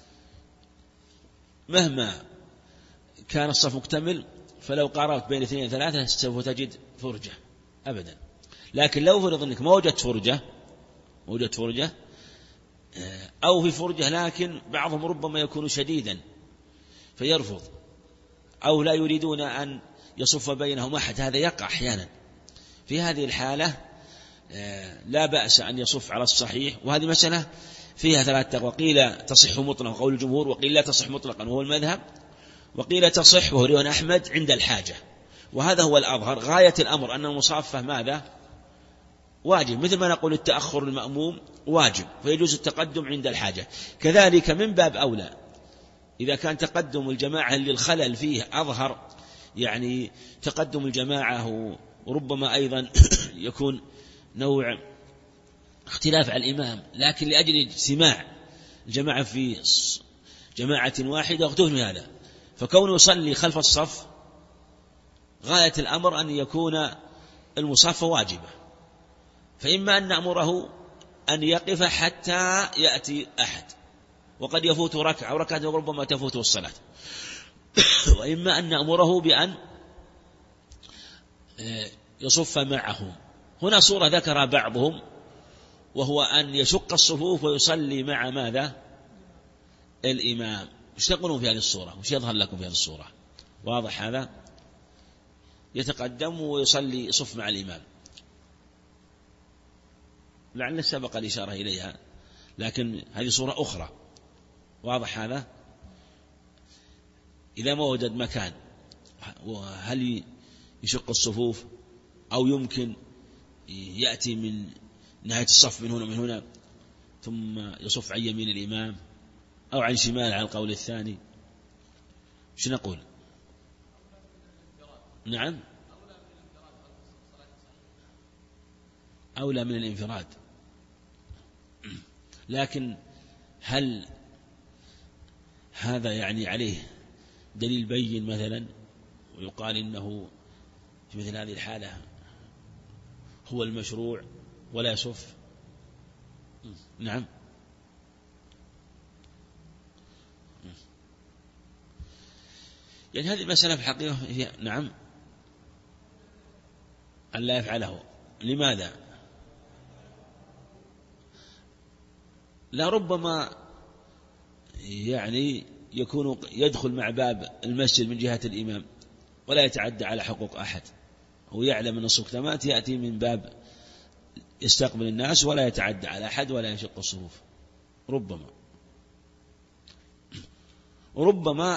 [SPEAKER 1] مهما كان الصف مكتمل، فلو قاربت بين 2 3 سوف تجد فرجة أبدا. لكن لو فرض أنك ما وجدت فرجة أو في فرجة لكن بعضهم ربما يكون شديدا فيرفض، أو لا يريدون أن يصف بينهم أحد، هذا يقع أحيانا. في هذه الحالة لا بأس أن يصف على الصحيح. وهذه مسألة فيها 3 وقيل تصح مطلقا قول الجمهور، وقيل لا تصح مطلقا وهو المذهب، وقيل تصح وهو رواية أحمد عند الحاجة. وهذا هو الأظهر. غاية الأمر أن المصافة ماذا؟ واجب، مثل ما نقول التأخر المأموم واجب، فيجوز التقدم عند الحاجة. كذلك من باب أولى إذا كان تقدم الجماعة للخلل فيه أظهر، يعني تقدم الجماعة وربما أيضا يكون نوع اختلاف على الإمام، لكن لأجل اجتماع الجماعة في جماعة واحدة اختلف من هذا، فكونه يصلي خلف الصف غاية الأمر أن يكون المصافة واجبة، فإما أن نأمره أن يقف حتى يأتي أحد وقد يفوت ركعة وركعة وربما تفوته الصلاة، وإما أن نأمره بأن يصف معهم. هنا صورة ذكر بعضهم وهو أن يشق الصفوف ويصلي مع ماذا؟ الإمام. وش تقولون في هذه الصورة؟ وش يظهر لكم في هذه الصورة؟ واضح هذا؟ يتقدم ويصلي يصف مع الإمام، لعل سبق الإشارة إليها، لكن هذه صورة أخرى. واضح هذا؟ إذا ما وجد مكان هل يشق الصفوف أو يمكن يأتي من نهاية الصف من هنا ثم يصف عن يمين الإمام أو عن شمال على القول الثاني؟ شو نقول؟ نعم أولى من الانفراد، لكن هل هذا يعني عليه دليل بين مثلا ويقال إنه في مثل هذه الحالة هو المشروع ولا يصف؟ نعم يعني هذه المسألة في الحقيقة هي نعم أن لا يفعله. لماذا؟ لا ربما يعني يكون يدخل مع باب المسجد من جهة الإمام ولا يتعدى على حقوق أحد، ويعلم أن الصكتمات يأتي من باب يستقبل الناس ولا يتعدى على أحد ولا يشق الصفوف. ربما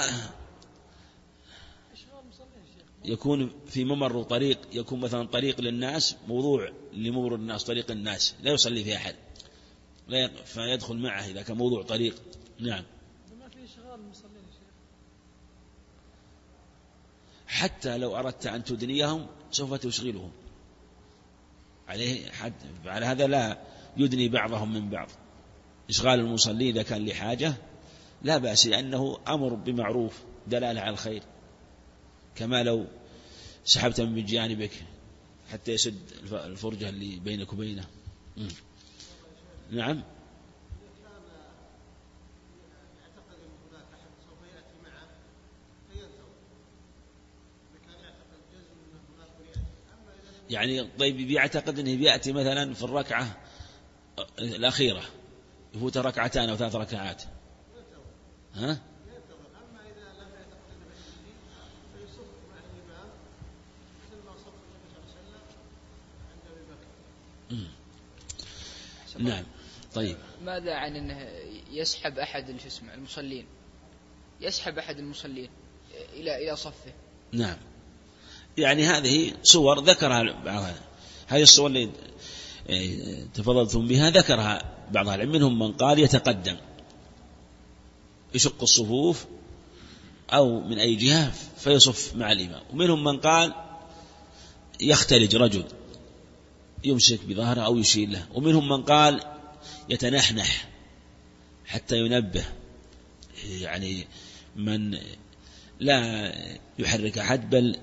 [SPEAKER 1] يكون في ممر طريق، يكون مثلا طريق للناس موضوع لممر الناس، طريق الناس لا يصلي فيه أحد فيدخل معه إذا كان موضوع طريق. نعم حتى لو أردت أن تدنيهم سوف تشغلهم عليه حد، على هذا لا يدني بعضهم من بعض. إشغال المصلين إذا كان لحاجة لا بأس، لأنه أمر بمعروف دلالة على الخير. كما لو سحبت من جانبك حتى يسد الفرجة اللي بينك وبينه. نعم. يعني طيب بيعتقد أنه بيأتي مثلا في الركعة الأخيرة يفوت ركعتان أو 3 ركعات، ها؟ نعم. طيب
[SPEAKER 2] ماذا عن أنه يسحب أحد المصلين، يسحب أحد المصلين إلى صفه؟
[SPEAKER 1] نعم. يعني هذه صور ذكرها بعضها، هذه الصور اللي تفضلتم بها ذكرها بعض العلم، منهم من قال يتقدم يشق الصفوف أو من أي جهة فيصف مع الإمام، ومنهم من قال يختلج رجل يمسك بظهره أو يشير له، ومنهم من قال يتنحنح حتى ينبه، يعني من لا يحرك أحد بل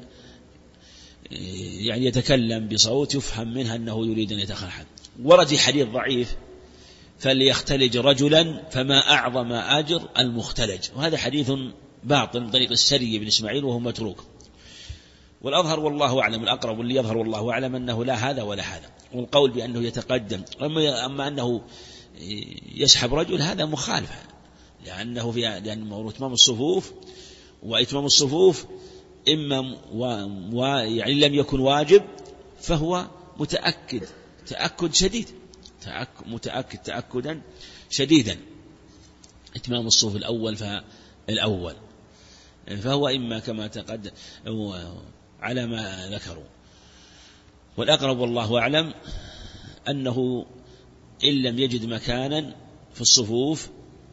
[SPEAKER 1] يعني يتكلم بصوت يفهم منها أنه يريد أن يتخلحل. ورد حديث ضعيف فليختلج رجلا فما أعظم أجر المختلج، وهذا حديث باطل من طريق السري بن إسماعيل وهو متروك. والأظهر والله أعلم، الأقرب واللي يظهر والله أعلم أنه لا هذا ولا هذا، والقول بأنه يتقدم أما أنه يسحب رجل هذا مخالفة، لأنه إتمام الصفوف، وإتمام الصفوف إما يعني لم يكن واجب فهو متأكد تأكد شديد، متأكد تأكدا شديدا، إتمام الصف الأول فالأول، فهو إما كما تقدم على ما ذكروا. والأقرب والله أعلم أنه إن لم يجد مكانا في الصفوف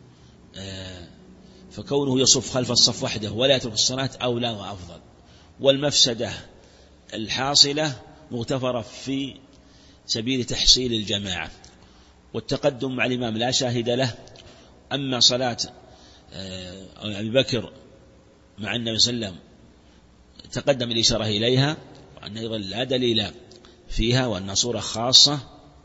[SPEAKER 1] فكونه يصف خلف الصف وحده ولا يترك الصلاة أولى وأفضل. والمفسدة الحاصلة مغتفرة في سبيل تحصيل الجماعة، والتقدم مع الإمام لا شاهد له. أما صلاة أبي بكر مع النبي صلى الله عليه وسلم تقدم الإشارة إليها، وأن أيضا لا دليل فيها، وأنها صورة خاصة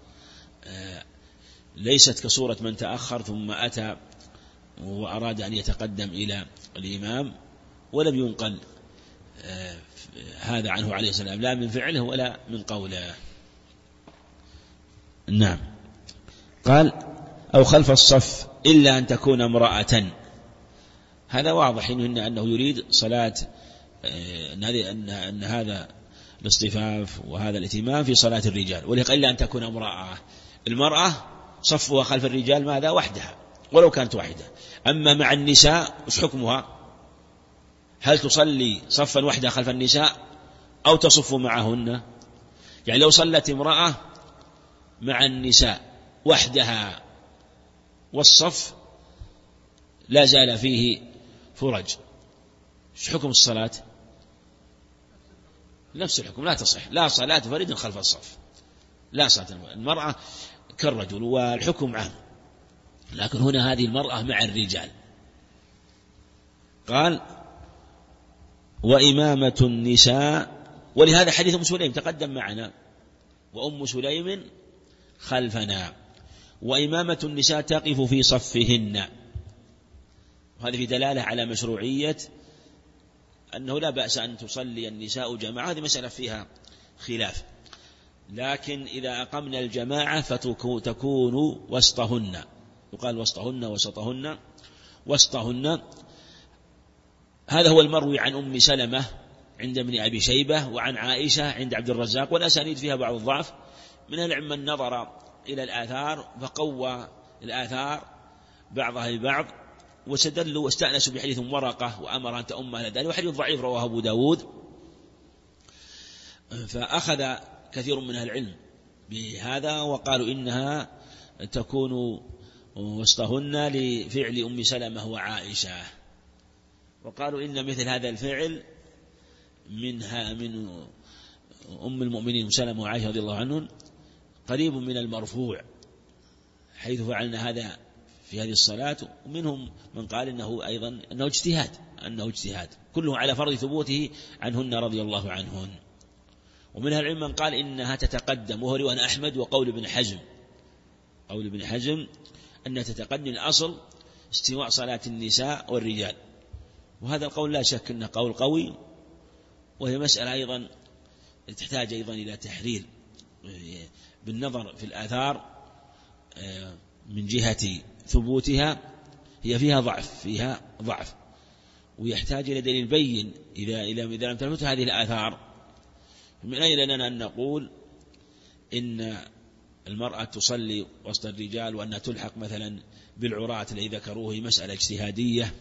[SPEAKER 1] ليست كصورة من تأخر ثم أتى وأراد أن يتقدم إلى الإمام، ولم ينقل هذا عنه عليه السلام لا من فعله ولا من قوله. نعم. قال أو خلف الصف إلا أن تكون امرأة، هذا واضح أنه يريد صلاة أن هذا الاصطفاف وهذا الاتمام في صلاة الرجال، ولقى إلا أن تكون امرأة. المرأة صفها خلف الرجال ماذا وحدها ولو كانت واحدة. أما مع النساء وش حكمها؟ هل تصلي صفا وحدها خلف النساء أو تصف معهن؟ يعني لو صلت امرأة مع النساء وحدها والصف لا زال فيه فرج، ايش حكم الصلاة؟ نفس الحكم، لا تصح، لا صلاة فرد خلف الصف، لا صلاة المرأة كالرجل والحكم عام، لكن هنا هذه المرأة مع الرجال. قال وإمامة النساء، ولهذا حديث أم سليم تقدم معنا، وأم سليم خلفنا، وإمامة النساء تقف في صفهن، وهذا في دلالة على مشروعية أنه لا بأس أن تصلي النساء جماعة، هذه مسألة فيها خلاف، لكن إذا أقمنا الجماعة فتكون وسطهن، يقال وسطهن وسطهن وسطهن. هذا هو المروي عن أم سلمة عند ابن أبي شيبة وعن عائشة عند عبد الرزاق، والأسانيد فيها بعض الضعف. من العلم من نظر إلى الآثار فقوى الآثار بعضها ببعض، واستدلوا واستأنسوا بحديث ورقة وأمر أن تؤم أهل ذلك، وحديث ضعيف رواه أبو داود. فأخذ كثير من أهل العلم بهذا وقالوا إنها تكون وسطهن لفعل أم سلمة وعائشة، وقالوا إن مثل هذا الفعل من أم المؤمنين سلمة وعائشة رضي الله عنهم قريب من المرفوع، حيث فعلنا هذا في هذه الصلاة. ومنهم من قال إنه أيضا أنه اجتهاد، أنه اجتهاد، كله على فرض ثبوته عنهن رضي الله عنهن. ومنها العلم من قال إنها تتقدم، وهو رواية أحمد وقول ابن حزم، قول ابن حزم أنها تتقدم. الأصل استواء صلاة النساء والرجال، وهذا القول لا شك أنه قول قوي، وهي مسألة أيضا تحتاج أيضا إلى تحرير بالنظر في الآثار من جهة ثبوتها، هي فيها ضعف ويحتاج إلى دليل بين إذا لم تثبت هذه الآثار. من أين لنا أن نقول إن المرأة تصلي وسط الرجال وأنها تلحق مثلا بالعراة الذي ذكروه؟ مسألة اجتهادية.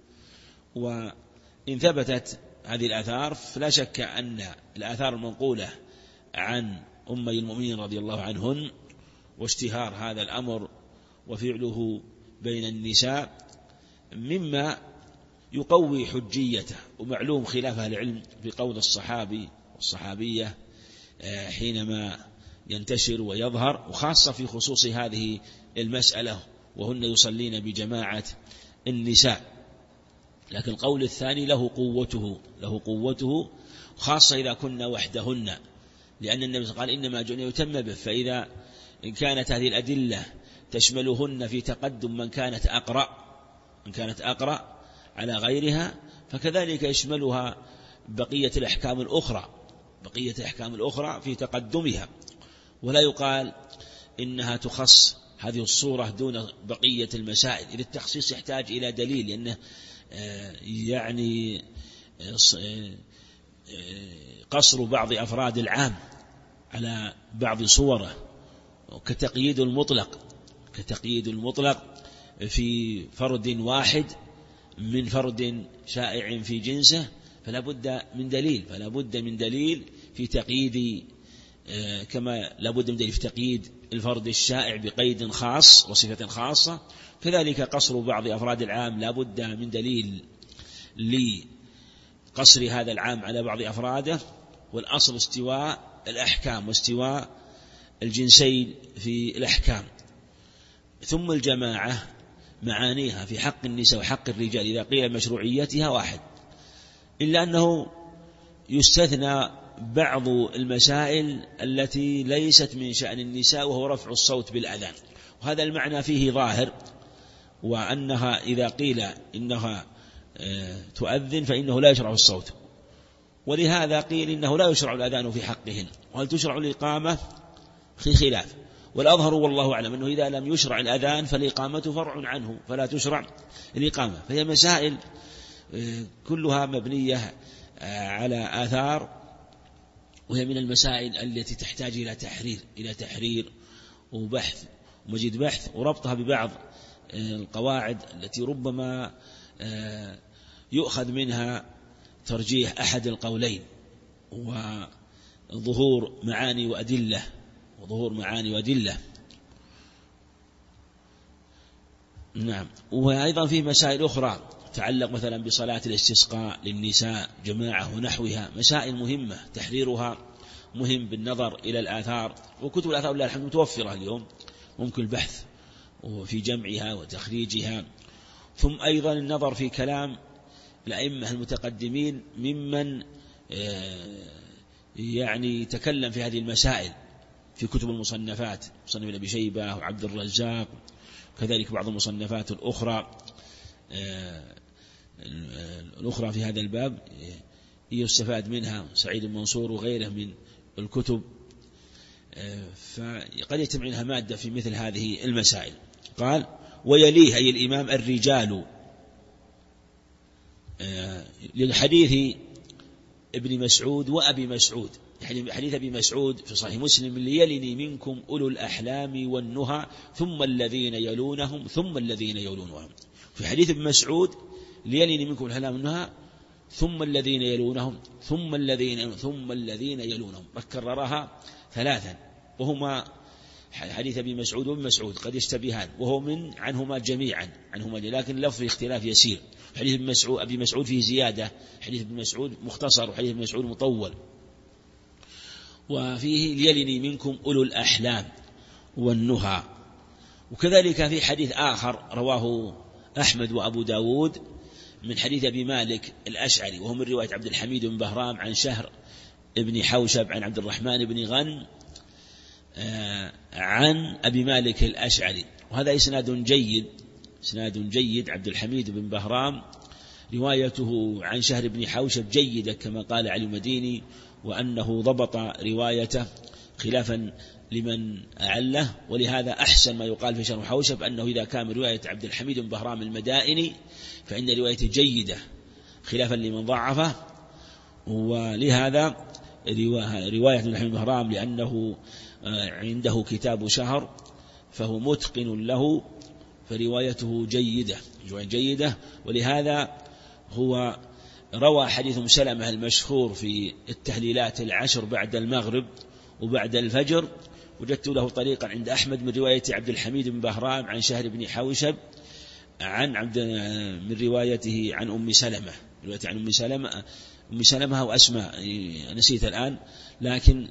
[SPEAKER 1] وإن ثبتت هذه الآثار فلا شك أن الآثار المنقولة عن أمي المؤمنين رضي الله عنهن واشتهار هذا الأمر وفعله بين النساء مما يقوي حجيته. ومعلوم خلاف أهل العلم في قول الصحابي والصحابية حينما ينتشر ويظهر، وخاصة في خصوص هذه المسألة وهن يصلين بجماعة النساء. لكن القول الثاني له قوته خاصة إذا كنا وحدهن، لأن النبي قال إنما جئنا يتم به. فإذا إن كانت هذه الأدلة تشملهن في تقدم من كانت أقرأ على غيرها، فكذلك يشملها بقية الأحكام الأخرى في تقدمها. ولا يقال إنها تخص هذه الصورة دون بقية المسائل، إذ التخصيص يحتاج إلى دليل، لأنه يعني قصر بعض أفراد العام على بعض صوره، كتقييد المطلق في فرد واحد من فرد شائع في جنسه، فلا بد من دليل في تقييد، كما لا بد من دليل في تقييد الفرد الشائع بقيد خاص وصفة خاصة. كذلك قصر بعض أفراد العام لا بد من دليل لقصر هذا العام على بعض أفراده. والأصل استواء الأحكام واستواء الجنسين في الأحكام. ثم الجماعة معانيها في حق النساء وحق الرجال إذا قيل مشروعيتها واحد، إلا أنه يستثنى بعض المسائل التي ليست من شأن النساء، وهو رفع الصوت بالأذان، وهذا المعنى فيه ظاهر، وأنها إذا قيل إنها تؤذن فإنه لا يشرع الصوت، ولهذا قيل إنه لا يشرع الأذان في حقهن. وهل تشرع الإقامة؟ في خلاف، والأظهر والله أعلم أنه إذا لم يشرع الأذان فالإقامة فرع عنه، فلا تشرع الإقامة. فهي مسائل كلها مبنية على آثار، وهي من المسائل التي تحتاج إلى تحرير وبحث ومزيد بحث، وربطها ببعض القواعد التي ربما يؤخذ منها ترجيح أحد القولين، وظهور معاني وأدلة. نعم. وأيضا في مسائل أخرى تعلق مثلا بصلاة الاستسقاء للنساء جماعة ونحوها، مسائل مهمة تحريرها مهم بالنظر إلى الآثار، وكتب الآثار لله الحمد متوفرة اليوم، ممكن البحث في جمعها وتخريجها. ثم أيضا النظر في كلام الأئمة المتقدمين ممن يعني تكلم في هذه المسائل في كتب المصنفات، مصنف أبي شيبة وعبد الرزاق، كذلك بعض المصنفات الأخرى في هذا الباب يستفاد منها سعيد المنصور وغيره من الكتب، فقد يتم منها مادة في مثل هذه المسائل. قال ويليه أي الإمام الرجال، للحديث ابن مسعود وأبي مسعود، حديث أبي مسعود في صحيح مسلم ليلني منكم أولو الأحلام والنهى ثم الذين يلونهم ثم الذين يلونهم. في حديث ابن مسعود ليلني منكم الأحلام والنهى ثم الذين يلونهم ثم الذين يلونهم، كررها ثلاثا، وهما حديث أبي مسعود وابن مسعود قد يشتبهان، وهو عنهما جميعا لكن لفظ اختلاف يسير. حديث أبي مسعود فيه زيادة، حديث ابن مسعود مختصر، وحديث ابن مسعود مطول. وفيه ليلني منكم أولو الأحلام والنهى. وكذلك في حديث آخر رواه أحمد وأبو داود من حديث أبي مالك الأشعري وهو من رواية عبد الحميد بن بهرام عن شهر ابن حوشب عن عبد الرحمن بن غن عن أبي مالك الأشعري، وهذا إسناد جيد. عبد الحميد بن بهرام روايته عن شهر بن حوشب جيدة كما قال علي المديني، وأنه ضبط روايته خلافا لمن أعله، ولهذا أحسن ما يقال في شهر حوشب أنه إذا كان من رواية عبد الحميد بن بهرام المدائني فإن روايته جيدة خلافا لمن ضعفه. ولهذا رواية عبد الحميد بن بهرام لأنه عنده كتاب شهر فهو متقن له، فروايته جيدة. ولهذا هو روى حديث أم سلمة المشهور في التهليلات 10 بعد المغرب وبعد الفجر، وجدت له طريقا عند أحمد من رواية عبد الحميد بن بهرام عن شهر بن حوشب من روايته عن أم سلمة أو أسماء نسيت الآن، لكن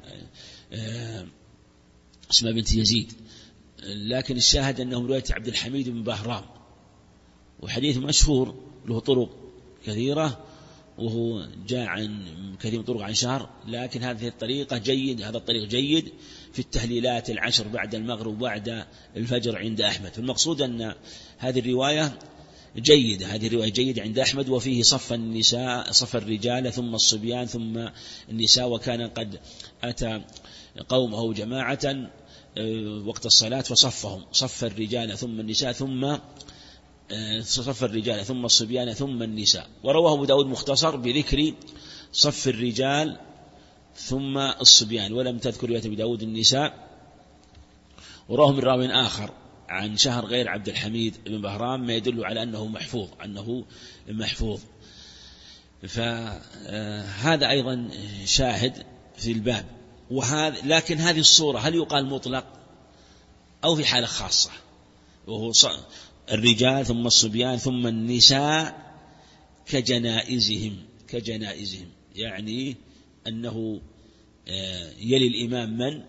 [SPEAKER 1] أسماء بنت يزيد، لكن الشاهد أنه من رواية عبد الحميد بن بهرام، وحديث مشهور له طرق كثيرة، وهو جاء عن كثير من طرق عن شهر، لكن هذه الطريقة هذا الطريق جيد في التهليلات 10 بعد المغرب وبعد الفجر عند أحمد. فالمقصود أن هذه الرواية جيدة عند أحمد، وفيه صف الرجال ثم الصبيان ثم النساء، وكان قد أتى قومه جماعة وقت الصلاة فصفهم، صف الرجال ثم النساء صف الرجال ثم الصبيان ثم النساء. ورواه أبو داود مختصر بذكر صف الرجال ثم الصبيان، ولم تذكر رواية أبي داود النساء. ورواه من راو آخر عن شهر غير عبد الحميد بن بهرام ما يدل على أنه محفوظ. فهذا أيضا شاهد في الباب. لكن هذه الصورة هل يقال مطلق أو في حالة خاصة، وهو الرجال ثم الصبيان ثم النساء كجنائزهم، يعني أنه يلي الإمام من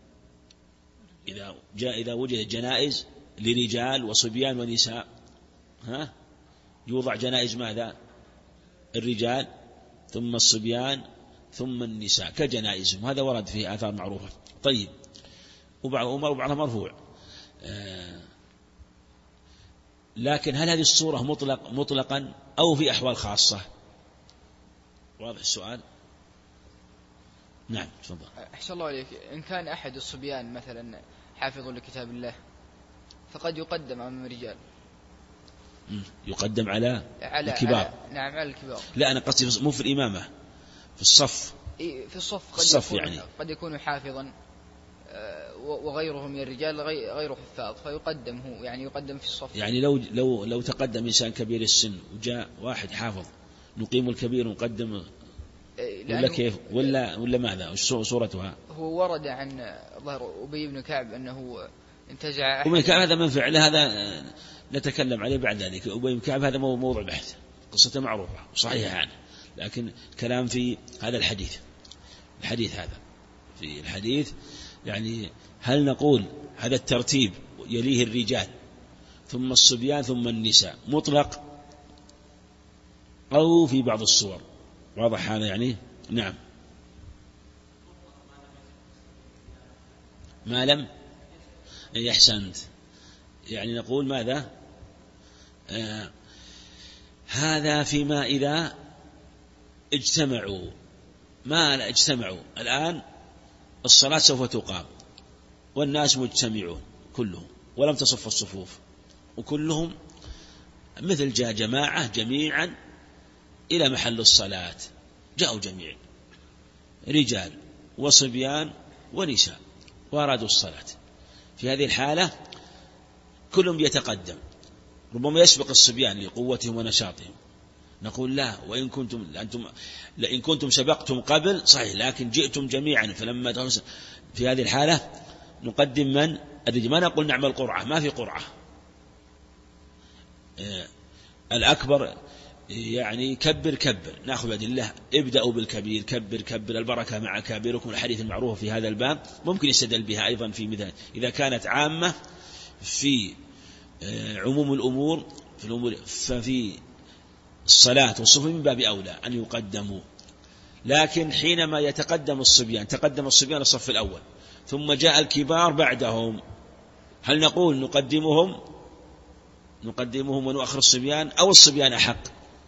[SPEAKER 1] إذا وجد جنائز لرجال وصبيان ونساء يوضع جنائز ماذا؟ الرجال ثم الصبيان ثم النساء كجنائزهم، هذا ورد فيه آثار معروفة. طيب، وبعضها مرفوع. لكن هل هذه الصورة مطلقا أو في أحوال خاصة؟ واضح السؤال؟ نعم تفضل.
[SPEAKER 2] أحسن الله عليك. إن كان أحد الصبيان مثلا حافظ لكتاب الله فقد يقدم أمام الرجال،
[SPEAKER 1] يقدم على الكبار.
[SPEAKER 2] نعم على الكبار.
[SPEAKER 1] لا، أنا قصدي مو في الإمامة، في الصف.
[SPEAKER 2] في الصف قد يكون حافظا وغيره من الرجال غير حفاظ فيقدم هو، يعني يقدم في الصف. يعني
[SPEAKER 1] لو تقدم إنسان كبير السن وجاء واحد حافظ نقيم الكبير ونقدم، ولا كيف ولا ماذا صورتها؟
[SPEAKER 2] هو ورد عن ظهر أبي بن كعب أنه انتزع
[SPEAKER 1] أبي بن كعب، هذا من فعله، هذا نتكلم عليه بعد ذلك. أبي بن كعب هذا موضوع بحث، قصته معروفة وصحيحة عنه، لكن كلام في هذا الحديث هذا في الحديث، يعني هل نقول هذا الترتيب يليه الرجال ثم الصبيان ثم النساء مطلق أو في بعض الصور؟ واضح هذا يعني؟ نعم. ما لم يحسنت، يعني نقول ماذا؟ هذا فيما إذا اجتمعوا. ما اجتمعوا الآن الصلاة سوف تقام والناس مجتمعون كلهم ولم تصف الصفوف، وكلهم مثل جاء جميعا إلى محل الصلاة، جاءوا جميعا رجال وصبيان ونساء وأرادوا الصلاة. في هذه الحالة كلهم يتقدم، ربما يسبق الصبيان لقوتهم ونشاطهم. نقول لا، لئن كنتم سبقتم قبل صحيح، لكن جئتم جميعا، فلما في هذه الحالة نقدم من الرجال. ما نقول نعمل قرعة، ما في قرعة. الأكبر يعني كبر، نأخذ بيد الله، ابدأوا بالكبير، كبر البركة مع كابركم، الحديث المعروف في هذا الباب ممكن يستدل بها أيضا في مثال إذا كانت عامة في عموم الأمور ففي الصلاة والصف من باب أولى أن يقدموا. لكن حينما يتقدم الصبيان، تقدم الصبيان الصف الأول ثم جاء الكبار بعدهم، هل نقول نقدمهم ونؤخر الصبيان، أو الصبيان أحق؟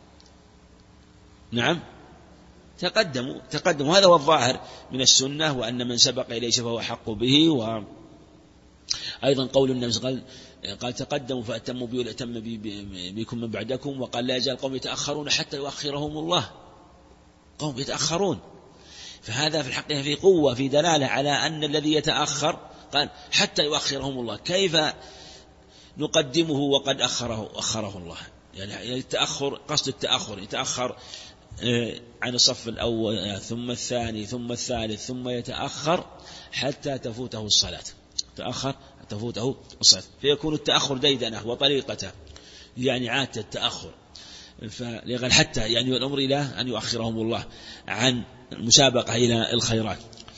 [SPEAKER 1] نعم، تقدموا، هذا هو الظاهر من السنة، وأن من سبق إليه فهو أحق به. وأيضا قول النبي قال تقدموا فأتموا بي ولأتم بكم من بعدكم، وقال لا يزال قوم يتأخرون حتى يؤخرهم الله، قوم يتأخرون، فهذا في الحقيقة في قوة، في دلالة على أن الذي يتأخر قال حتى يؤخرهم الله. كيف نقدمه وقد أخره الله؟ يعني التأخر، قصد التأخر يتأخر عن الصف الأول ثم الثاني ثم الثالث ثم يتأخر حتى تفوته الصلاة، فيكون التأخر ديدنه وطريقته، يعني عادة التأخر، فليقل حتى يعني الأمر إلى أن يؤخرهم الله عن المسابقة إلى الخيرات.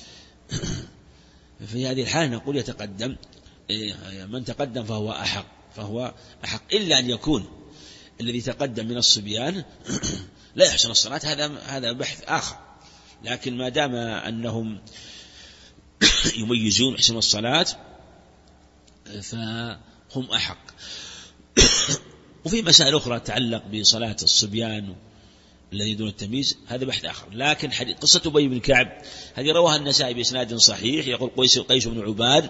[SPEAKER 1] في هذه الحالة نقول يتقدم، من تقدم فهو أحق، إلا أن يكون الذي تقدم من الصبيان لا يحسن الصلاة، هذا بحث آخر، لكن ما دام أنهم يميزون يحسن الصلاة فهم أحق. وفي مسائل أخرى تتعلق بصلاة الصبيان الذي دون التمييز، هذا بحث آخر. لكن قصة أبي بن كعب هذه رواها النسائي بإسناد صحيح، يقول قيس بن عباد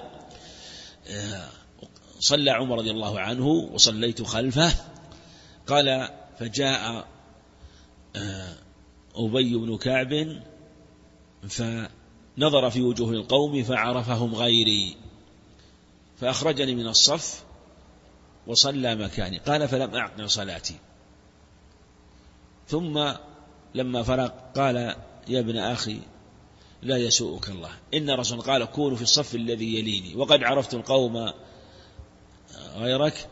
[SPEAKER 1] صلى عمر رضي الله عنه وصليت خلفه، قال فجاء أبي بن كعب فنظر في وجوه القوم فعرفهم غيري، فأخرجني من الصف وصلى مكاني، قال فلم أعقن صلاتي، ثم لما فرغ قال يا ابن أخي لا يسوءك الله، إن رسول قال كونوا في الصف الذي يليني وقد عرفت القوم غيرك،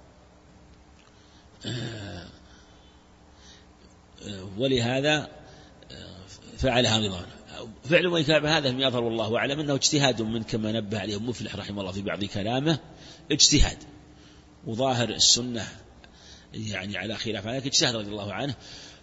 [SPEAKER 1] ولهذا فعل هذا. فعل أبي كعب هذا يظهر والله أعلم أنه اجتهاد من كما نبه عليه مفلح رحمه الله في بعض كلامه، اجتهاد، وظاهر السنة يعني على خلاف ذلك، اجتهاد رضي الله عنه.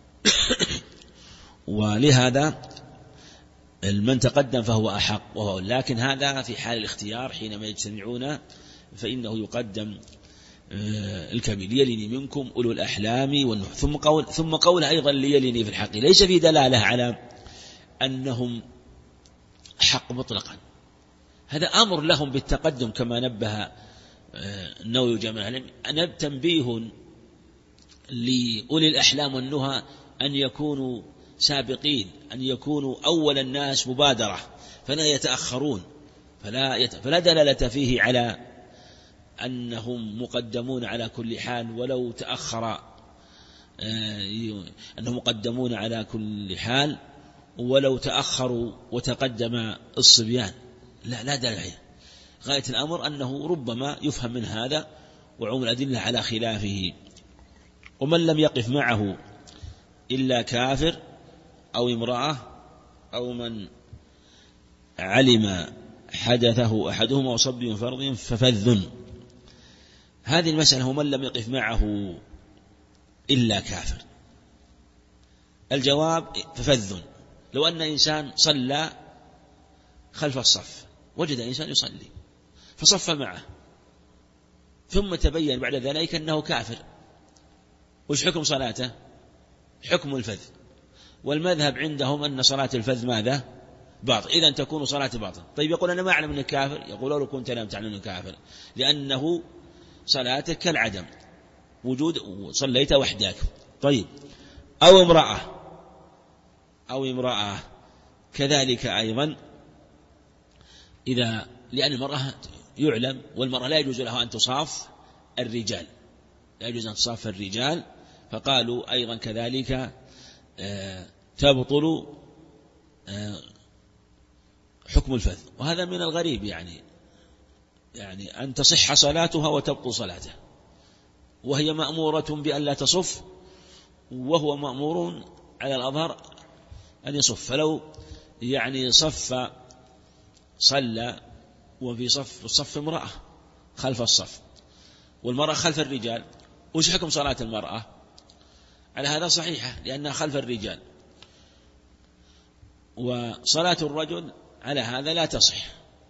[SPEAKER 1] ولهذا من تقدم فهو أحق، لكن هذا في حال الاختيار حينما يجتمعون فإنه يقدم الكبير، ليلني منكم أولو الأحلام والنهى. ثم قول أيضا ليلني في الحق ليس في دلالة على أنهم حق مطلقا، هذا أمر لهم بالتقدم كما نبه النووي وجمع العلم، أن تنبيه لأولي الأحلام والنهى أن يكونوا سابقين، أن يكونوا أول الناس مبادرة، فلا يتأخرون، فلا دلالة فيه على أنهم مقدمون على كل حال ولو تأخر، أنهم مقدمون على كل حال ولو تأخروا وتقدم الصبيان، لا دلالة. غاية الأمر أنه ربما يفهم من هذا وعموم الأدلة على خلافه. ومن لم يقف معه إلا كافر أو امرأة أو من علم حدثه أحدهما وصبي فرض ففذ، هذه المسألة هو من لم يقف معه إلا كافر. الجواب ففذ، لو أن إنسان صلى خلف الصف، وجد إنسان يصلي فصف معه، ثم تبين بعد ذلك أنه كافر، وش حكم صلاته؟ حكم الفذ، والمذهب عندهم أن صلاة الفذ ماذا؟ باطل، إذن تكون صلاة باطل. طيب يقول أنا ما أعلم أنه كافر، يقول لو كنت لم تعلم أنه كافر، لأنه صلاتك كالعدم، وجود صليت وحدك. طيب أو امرأة كذلك أيضا، لأن المرأة يعلم، والمرأة لا يجوز لها أن تصاف الرجال، لا يجوز أن تصاف الرجال، فقالوا أيضا كذلك تبطل حكم الفذ. وهذا من الغريب، يعني أن تصح صلاتها وتبطل صلاته، وهي مأمورة بأن لا تصف، وهو مأمور على الأظهر أن يصف. فلو صلى وفي الصف امرأة خلف الصف والمرأة خلف الرجال، وش حكم صلاة المرأة؟ على هذا صحيحة لأنها خلف الرجال، وصلاة الرجل على هذا لا تصح.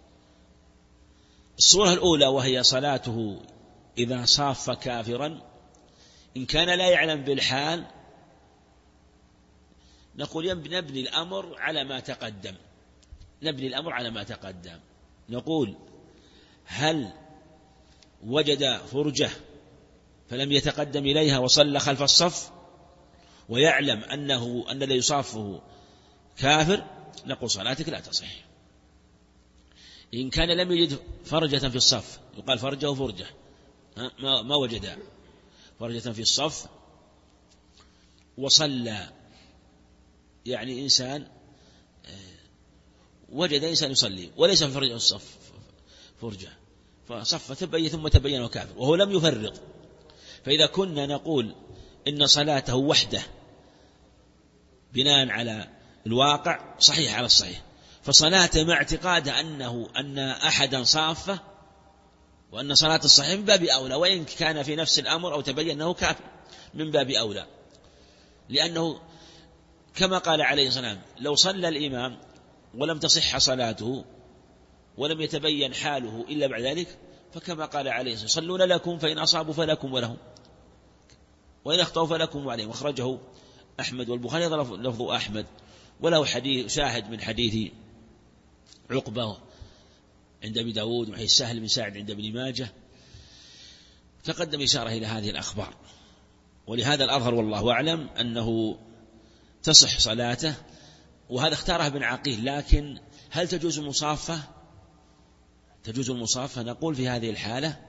[SPEAKER 1] الصورة الأولى وهي صلاته إذا صاف كافرا، إن كان لا يعلم بالحال نقول نبني الأمر على ما تقدم، نبني الأمر على ما تقدم. نقول هل وجد فرجة فلم يتقدم إليها وصلى خلف الصف ويعلم أن الذي يصافه كافر، نقول صلاتك لا تصح. إن كان لم يجد فرجة في الصف، يقال فرجة وفرجة، ما وجد فرجة في الصف وصلى، يعني إنسان وجد إنسان يصلي وليس في فرجة الصف فرجة، فصف ثم تبين كافر وهو لم يفرق، فإذا كنا نقول إن صلاته وحده بناء على الواقع صحيح على الصحيح، فصلاته مع اعتقاد أن أحدا صافه وأن صلاة الصحيح من باب أولى، وإن كان في نفس الأمر أو تبين أنه كافر من باب أولى، لأنه كما قال عليه السلام لو صلى الإمام ولم تصح صلاته ولم يتبين حاله إلا بعد ذلك، فكما قال عليه السلام صلون لكم فإن أصابوا فلكم ولهم وإن أخطأوا فلكم وعليهم. أخرجه أحمد والبخاري لفظ أحمد، وله حديث شاهد من حديث عقبة عند أبي داود وحديث سهل بن سعد عند ابن ماجه، تقدم إشارة إلى هذه الأخبار. ولهذا الأظهر والله أعلم أنه تصح صلاته، وهذا اختاره ابن عقيل. لكن هل تجوز المصافة؟ تجوز المصافة؟ نقول في هذه الحالة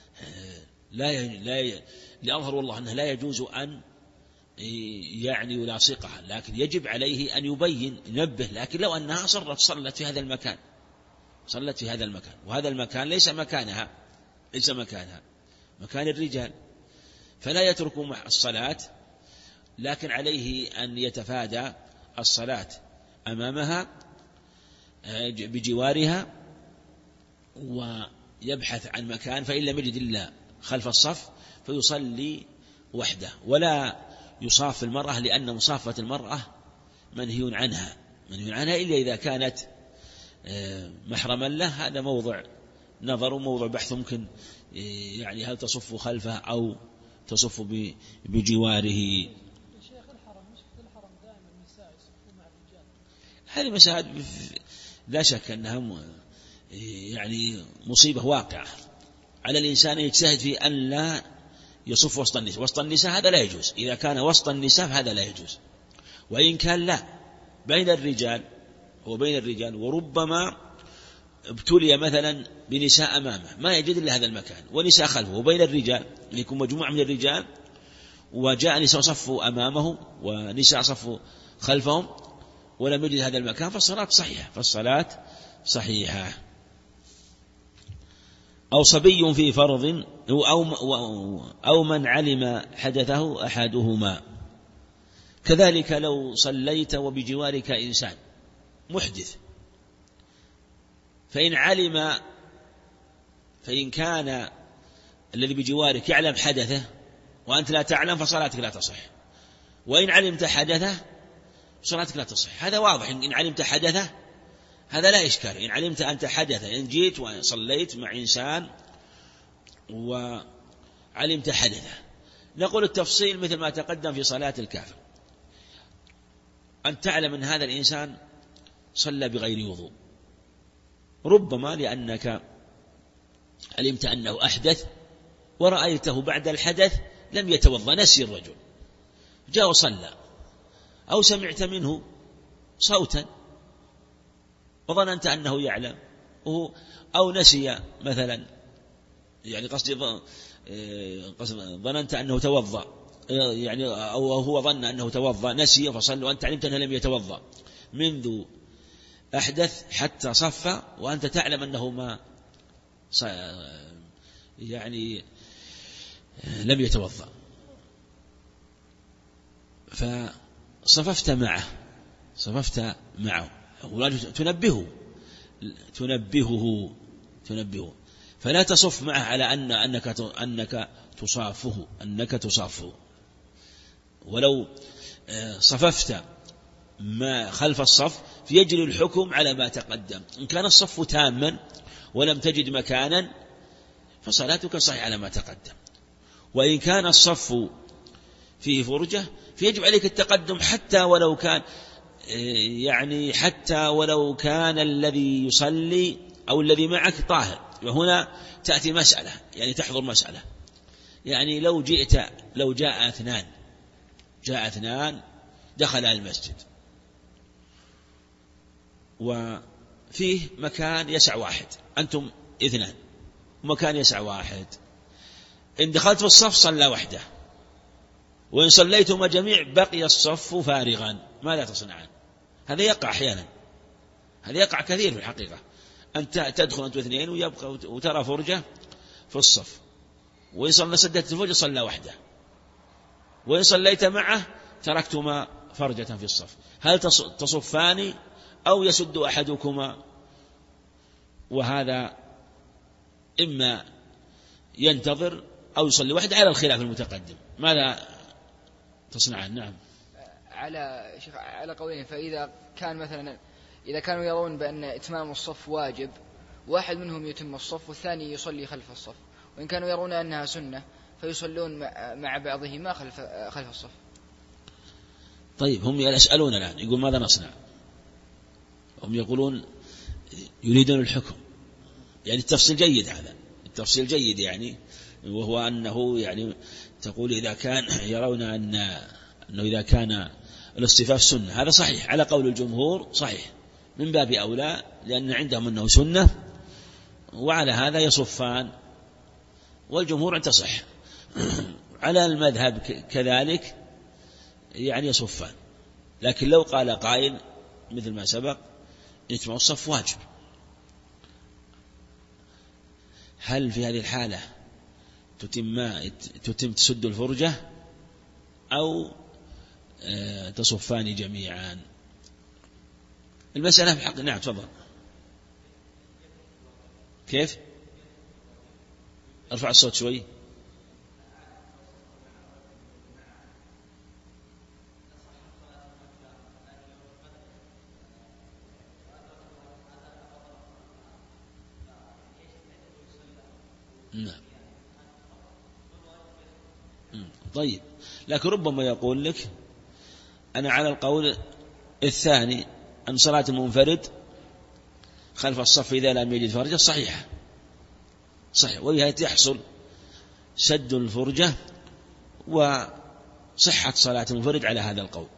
[SPEAKER 1] لأظهر والله أنه لا يجوز أن يعني يلاصقها، لكن يجب عليه أن ينبه. لكن لو أنها صلت في هذا المكان، صلت في هذا المكان، وهذا المكان ليس مكانها مكان الرجال، فلا يترك الصلاة، لكن عليه أن يتفادى الصلاة أمامها بجوارها ويبحث عن مكان، فإن لم يجد إلا خلف الصف فيصلي وحده. ولا يصاف المرأة، لأن مصافة المرأة منهي عنها إلا إذا كانت محرما له. هذا موضع نظر وموضع بحث، ممكن يعني هل تصف خلفه أو تصف بجواره. هذه مسائل لا شك أنها يعني مصيبة واقعة على الإنسان، يجتهد في أن لا يصف وسط النساء هذا لا يجوز. إذا كان وسط النساء هذا لا يجوز، وإن كان لا بين الرجال وربما ابتلي مثلا بنساء أمامه ما يجد إلا هذا المكان ونساء خلفه، وبين الرجال يكون مجموعة من الرجال وجاء نساء صفوا أمامه ونساء صفوا خلفهم ولم يجد هذا المكان، فالصلاة صحيحة. أو صبي في فرض أو من علم حدثه أحدهما. كذلك لو صليت وبجوارك إنسان محدث، فإن كان الذي بجوارك يعلم حدثه وأنت لا تعلم فصلاتك لا تصح، وإن علمت حدثه صلاتك لا تصح. هذا واضح، إن علمت حدثه هذا لا إشكال. إن علمت أنت حدثه، إن جيت وصليت مع إنسان وعلمت حدثه، نقول التفصيل مثل ما تقدم في صلاة الكافر، أن تعلم أن هذا الإنسان صلى بغير وضوء، ربما لأنك علمت أنه أحدث ورأيته بعد الحدث لم يتوضأ، نسي الرجل جاء وصلى، أو سمعت منه صوتا وظننت أنه يعلم أو نسي مثلا، يعني قصدي ظننت أنه توضأ، يعني أو هو ظن أنه توضأ نسي فصلى، وأنت علمت أنه لم يتوضأ منذ أحدث حتى صف، وأنت تعلم أنه ما يعني لم يتوضأ، فصففت معه تنبهه، فلا تصف معه على أنك تصافه، ولو صففت ما خلف الصف فيجري الحكم على ما تقدم. إن كان الصف تاما ولم تجد مكانا فصلاتك صحيحة على ما تقدم. وإن كان الصف فيه فرجة فيجب عليك التقدم حتى ولو كان حتى ولو كان الذي يصلي أو الذي معك طاهر. وهنا تأتي مسألة، تحضر مسألة، لو جاء اثنان دخل المسجد وفيه مكان يسع واحد، أنتم اثنان ومكان يسع واحد، إن دخلت في الصف صلى وحده، وإن صليتم جميع بقي الصف فارغا، ماذا تصنعان؟ هذا يقع أحيانا، هذا يقع كثير في الحقيقة، أنت تدخل أنت اثنين ويبقى وترى فرجة في الصف، وإن سدت الفرجة صلى وحده، وإن صليت معه تركتما فرجة في الصف، هل تصفان أو يسد أحدكما؟ وهذا إما ينتظر أو يصلي وحده على الخلاف المتقدم. ماذا تصنعان؟ نعم،
[SPEAKER 2] على قولين. فإذا كان مثلا إذا كانوا يرون بأن إتمام الصف واجب، واحد منهم يتم الصف والثاني يصلي خلف الصف، وإن كانوا يرون أنها سنة فيصلون مع بعضهما خلف الصف.
[SPEAKER 1] طيب، هم يسألون الآن، يقول ماذا نصنع؟ هم يقولون يريدون الحكم، التفصيل جيد، هذا التفصيل جيد، وهو أنه تقول إذا كان يرون أنه إذا كان الاصطفاف سنة، هذا صحيح على قول الجمهور، صحيح من باب أولى، لأن عندهم أنه سنة، وعلى هذا يصفان، والجمهور أن تصح. على المذهب كذلك يصفان. لكن لو قال قائل مثل ما سبق إتمام الصف واجب، هل في هذه الحالة تسد الفرجة أو تصفان جميعا؟ المسألة في حق. نعم، تفضل. كيف؟ ارفع الصوت شوي. نعم. طيب، لكن ربما يقول لك أنا على القول الثاني أن صلاة المنفرد خلف الصف إذا لم يجد فرجة صحيحة، وبها يحصل سد الفرجة وصحة صلاة المنفرد على هذا القول،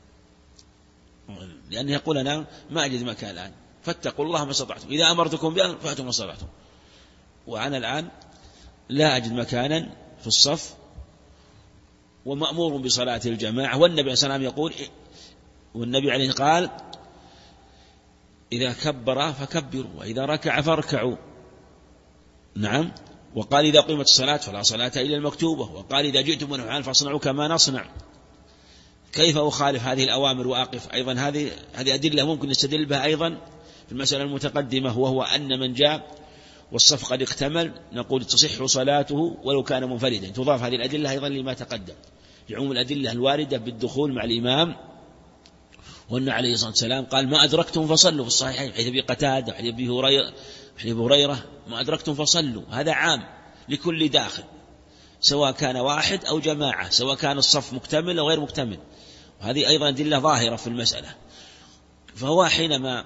[SPEAKER 1] لأنه يقول أنا ما أجد مكان الآن فاتقوا الله ما استطعتم، إذا أمرتكم بأن فأتوا ما استطعتم، وأنا الآن لا أجد مكانا في الصف ومأمور بصلاة الجماعة، والنبي عليه الصلاة والسلام يقول، والنبي عليه قال إذا كبر فكبروا وإذا ركع فاركعوا. نعم. وقال إذا قيمت الصلاة فلا صلاة إلا المكتوبة، وقال إذا جئتم من الحال فاصنعوا كما نصنع. كيف أخالف هذه الأوامر وأقف؟ أيضا هذه أدلة ممكن نستدل بها أيضا في المسألة المتقدمة، وهو أن من جاء والصف قد اكتمل نقول تصح صلاته ولو كان منفردا. تضاف هذه الأدلة أيضا لما تقدم، لعموم الأدلة الواردة بالدخول مع الإمام، وأن عليه الصلاة والسلام قال ما أدركتم فصلوا في الصحيحين، حديث أبي قتادة وحديث أبي هريرة، ما أدركتم فصلوا، هذا عام لكل داخل، سواء كان واحد أو جماعة، سواء كان الصف مكتمل أو غير مكتمل، وهذه أيضا أدلة ظاهرة في المسألة. فهو حينما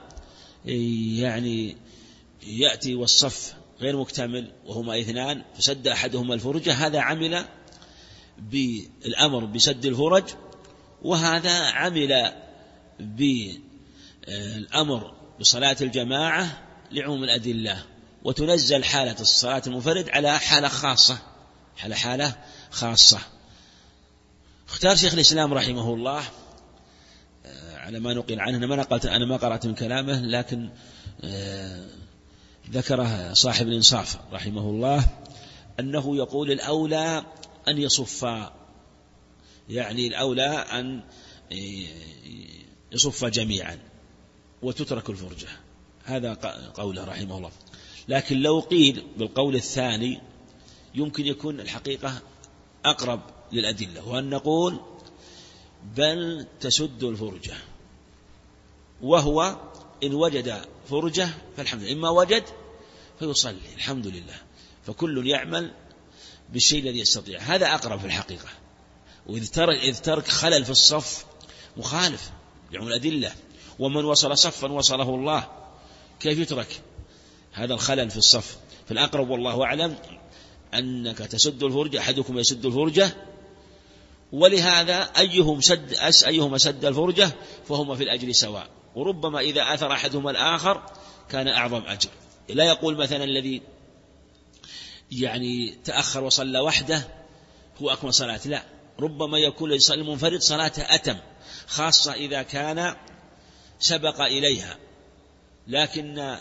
[SPEAKER 1] يأتي والصف غير مكتمل وهما اثنان فسد أحدهما الفرجة، هذا عمل بالأمر بسد الفرج، وهذا عمل بالأمر بصلاة الجماعة لعموم الأدلة، وتنزل حالة الصلاة المنفرد على حالة خاصة. اختار شيخ الإسلام رحمه الله على ما نقل عنه، أنا ما قرأت من كلامه، لكن ذكره صاحب الإنصاف رحمه الله أنه يقول الأولى أن يصفا، الأولى أن يصف جميعا وتترك الفرجة، هذا قوله رحمه الله. لكن لو قيل بالقول الثاني يمكن يكون الحقيقة أقرب للأدلة، وأن نقول بل تسد الفرجة، وهو إن وجد فرجة فالحمد لله، إما وجد فيصلي الحمد لله، فكل يعمل بالشيء الذي يستطيع، هذا أقرب في الحقيقة. وإذ ترك خلل في الصف مخالف يعني الأدلة، ومن وصل صفا وصله الله، كيف يترك هذا الخلل في الصف؟ فالأقرب والله أعلم أنك تسد الفرجة، أحدكم يسد الفرجة، ولهذا أيهما سد الفرجة فهما في الأجر سواء، وربما إذا أثر أحدهما الآخر كان أعظم أجر. لا يقول مثلا الذي يعني تأخر وصلى وحده هو أكمل صلاة، لا، ربما يكون يصلي المنفرد صلاته أتم، خاصة إذا كان سبق إليها، لكن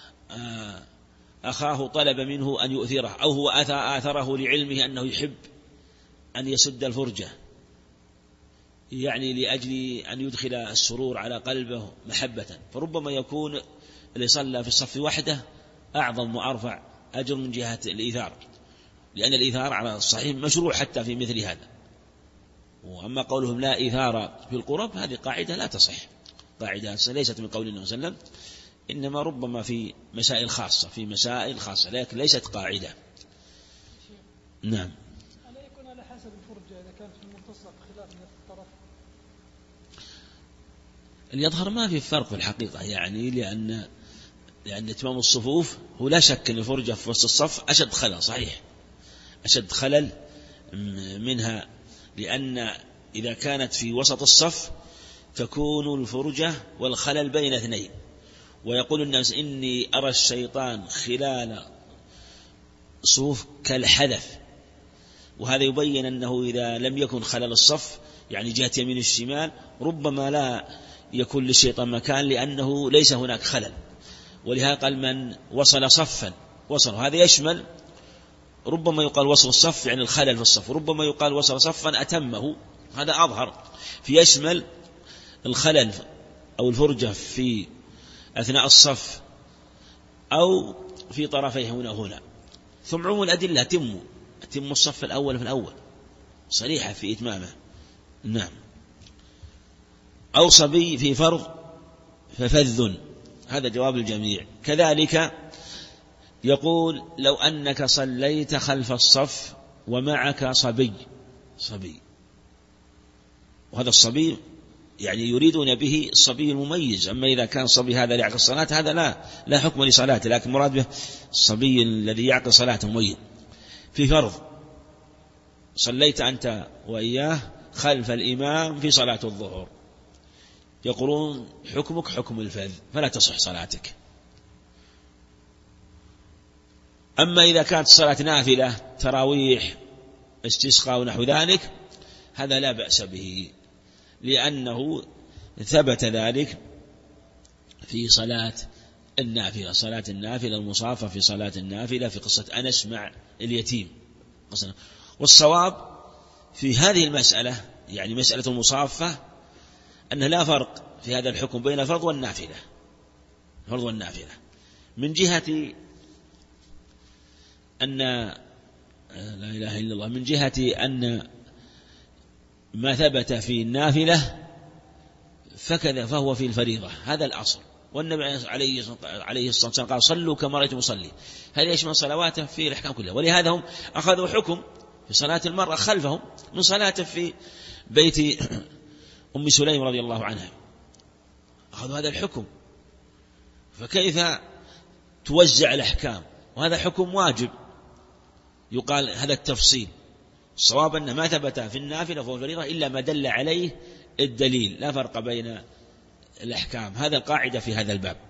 [SPEAKER 1] أخاه طلب منه أن يؤثره، أو هو آثره لعلمه أنه يحب أن يسد الفرجة، يعني لأجل أن يدخل السرور على قلبه محبة، فربما يكون اللي صلى في الصف وحده أعظم وأرفع أجر من جهة الإيثار، لأن الإيثار على الصحيح مشروع حتى في مثل هذا. وأما قولهم لا إيثار في القرب، هذه قاعدة لا تصح، قاعدة ليست من قول النبي صلى الله عليه وسلم، إنما ربما في مسائل خاصة، لكن ليست قاعدة. نعم.
[SPEAKER 3] ألا يكون على حسب الفرجة إذا كانت في المنتصف خلاف الطرف؟
[SPEAKER 1] اللي يظهر ما في فرق في الحقيقة، يعني لأن إتمام الصفوف هو لا شك أن الفرجة في وسط الصف أشد خلل، صحيح أشد خلل منها، لأن إذا كانت في وسط الصف تكون الفرجة والخلل بين اثنين، ويقول الناس إني أرى الشيطان خلال صفوف كالحذف، وهذا يبين أنه إذا لم يكن خلل الصف يعني جهة يمين الشمال ربما لا يكون للشيطان مكان، لأنه ليس هناك خلل. ولهذا قال من وصل صفا هذا يشمل، ربما يقال وصل الصف يعني الخلل في الصف، ربما يقال وصل صفا أتمه، هذا أظهر، يشمل الخلل أو الفرجة في أثناء الصف أو في طرفيه هنا. ثم عموم الأدلة أتم الصف الأول في الأول صريحة في إتمامه. نعم. أو صبي في فرض ففذ، هذا جواب الجميع. كذلك يقول لو أنك صليت خلف الصف ومعك صبي، وهذا الصبي يعني يريدون به الصبي المميز، أما إذا كان الصبي هذا يعقل الصلاة هذا لا حكم لصلاته، لكن مراد به الصبي الذي يعقل صلاته مميز. في فرض صليت أنت وإياه خلف الإمام في صلاة الظهر، يقولون حكمك حكم الفذ فلا تصح صلاتك. أما إذا كانت الصلاة نافلة تراويح استسقاء ونحو ذلك هذا لا بأس به، لأنه ثبت ذلك في صلاة النافلة المصافة في صلاة النافلة في قصة أنس مع اليتيم. والصواب في هذه المسألة يعني مسألة المصافة أنه لا فرق في هذا الحكم بين الفرض والنافلة، من جهة أن لا إله إلا الله، من جهة أن ما ثبت في النافلة فكذا فهو في الفريضة، هذا الأصل. والنبي عليه الصلاة والسلام قال صلوا كما رأيتم أصلي، هذا يشمل صلواته في الأحكام كلها. ولهذا هم أخذوا حكم في صلاة المرأة خلفهم من صلاته في بيت أم سليم رضي الله عنها، أخذوا هذا الحكم، فكيف توزع الأحكام؟ وهذا حكم واجب، يقال هذا التفصيل. الصواب أن ما ثبت في النافلة فهو الفريضة إلا ما دل عليه الدليل، لا فرق بين الأحكام، هذا القاعدة في هذا الباب.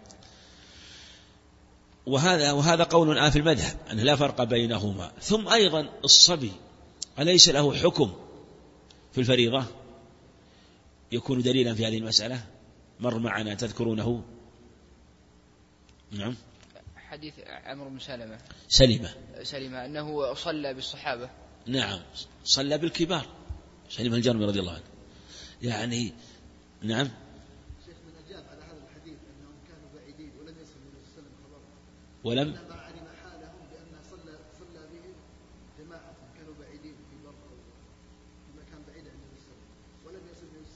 [SPEAKER 1] وهذا قول في المذهب أنه لا فرق بينهما. ثم أيضا الصبي أليس له حكم في الفريضة؟ يكون دليلا في هذه المسألة، مر معنا تذكرونه. نعم.
[SPEAKER 2] حديث عمرو بن سلمة أنه صلى بالصحابة.
[SPEAKER 1] نعم، صلى بالكبار، سلمة الجرمي رضي الله عنه يعني. نعم.
[SPEAKER 4] شيخ من أجاب على هذا الحديث أنهم كانوا بعيدين ولم يصل النبي صلى الله عليه وسلم خبرهم،
[SPEAKER 1] ولم
[SPEAKER 4] علم حالهم بأن صلى بهم جماعة كانوا بعيدين في بر أو في مكان بعيد عن النبي صلى الله عليه وسلم، ولم يصل النبي صلى الله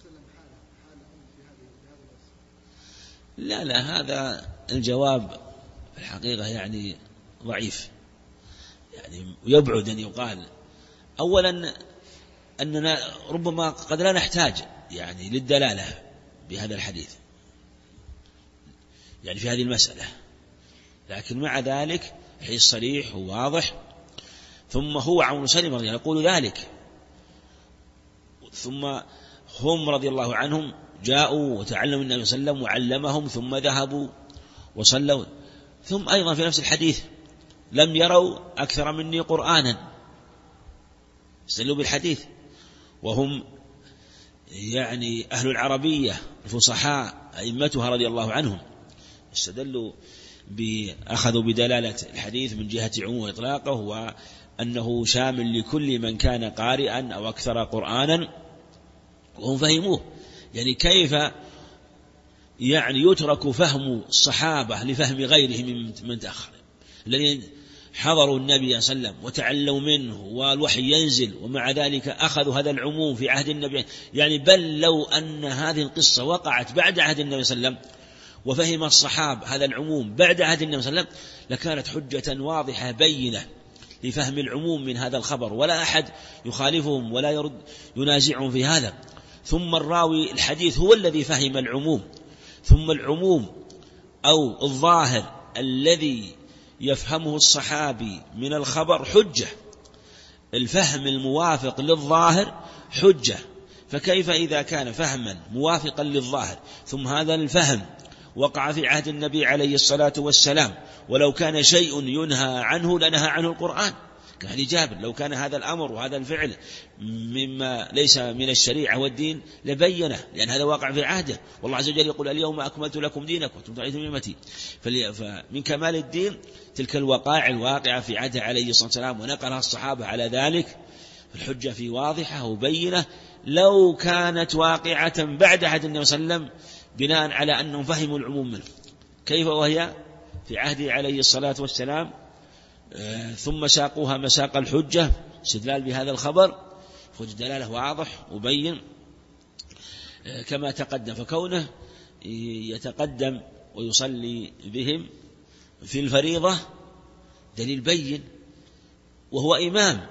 [SPEAKER 1] لا هذا الجواب في الحقيقة يعني ضعيف، يعني يبعد أن يقال. أولا أننا ربما قد لا نحتاج يعني للدلالة بهذا الحديث يعني في هذه المسألة، لكن مع ذلك حديث صريح وواضح. ثم هو عون سلمة يقول ذلك، ثم هم رضي الله عنهم جاءوا وتعلموا النبي صلى الله عليه وسلم وعلمهم ثم ذهبوا وصلوا. ثم أيضا في نفس الحديث لم يروا أكثر مني قرآنا، استدلوا بالحديث، وهم يعني أهل العربية الفصحاء أئمتها رضي الله عنهم، استدلوا أخذوا بدلالة الحديث من جهة عموم وإطلاقه وأنه شامل لكل من كان قارئا أو أكثر قرآنا، وهم فهموه. يعني كيف يعني يترك فهم الصحابة لفهم غيرهم من تأخر، الذين حضروا النبي صلى الله عليه وسلم وتعلموا منه والوحي ينزل، ومع ذلك أخذوا هذا العموم في عهد النبي. يعني بل لو أن هذه القصة وقعت بعد عهد النبي صلى الله عليه وسلم وفهم الصحابة هذا العموم بعد عهد النبي صلى الله عليه وسلم لكانت حجة واضحة بينة لفهم العموم من هذا الخبر، ولا أحد يخالفهم ولا ينازعهم في هذا. ثم الراوي الحديث هو الذي فهم العموم، ثم العموم أو الظاهر الذي يفهمه الصحابي من الخبر حجة، الفهم الموافق للظاهر حجة. فكيف إذا كان فهما موافقا للظاهر ثم هذا الفهم وقع في عهد النبي عليه الصلاة والسلام، ولو كان شيء ينهى عنه لنهى عنه القرآن كحديث جابر، لو كان هذا الأمر وهذا الفعل مما ليس من الشريعة والدين لبينه، لأن هذا واقع في عهده. والله عز وجل يقول اليوم أكملت لكم دينكم وأتممت عليكم نعمتي. فمن كمال الدين تلك الوقائع الواقعة في عهده عليه الصلاة والسلام ونقلها الصحابة على ذلك، الحجة في واضحة وبينة. لو كانت واقعة بعد عهد النبي صلى الله عليه وسلم بناء على أنهم فهموا العموم منه، كيف وهي في عهده عليه الصلاة والسلام ثم ساقوها مساق الحجة استدلال بهذا الخبر، فالدلالة واضح وبين كما تقدم. فكونه يتقدم ويصلي بهم في الفريضة دليل بين، وهو إمام،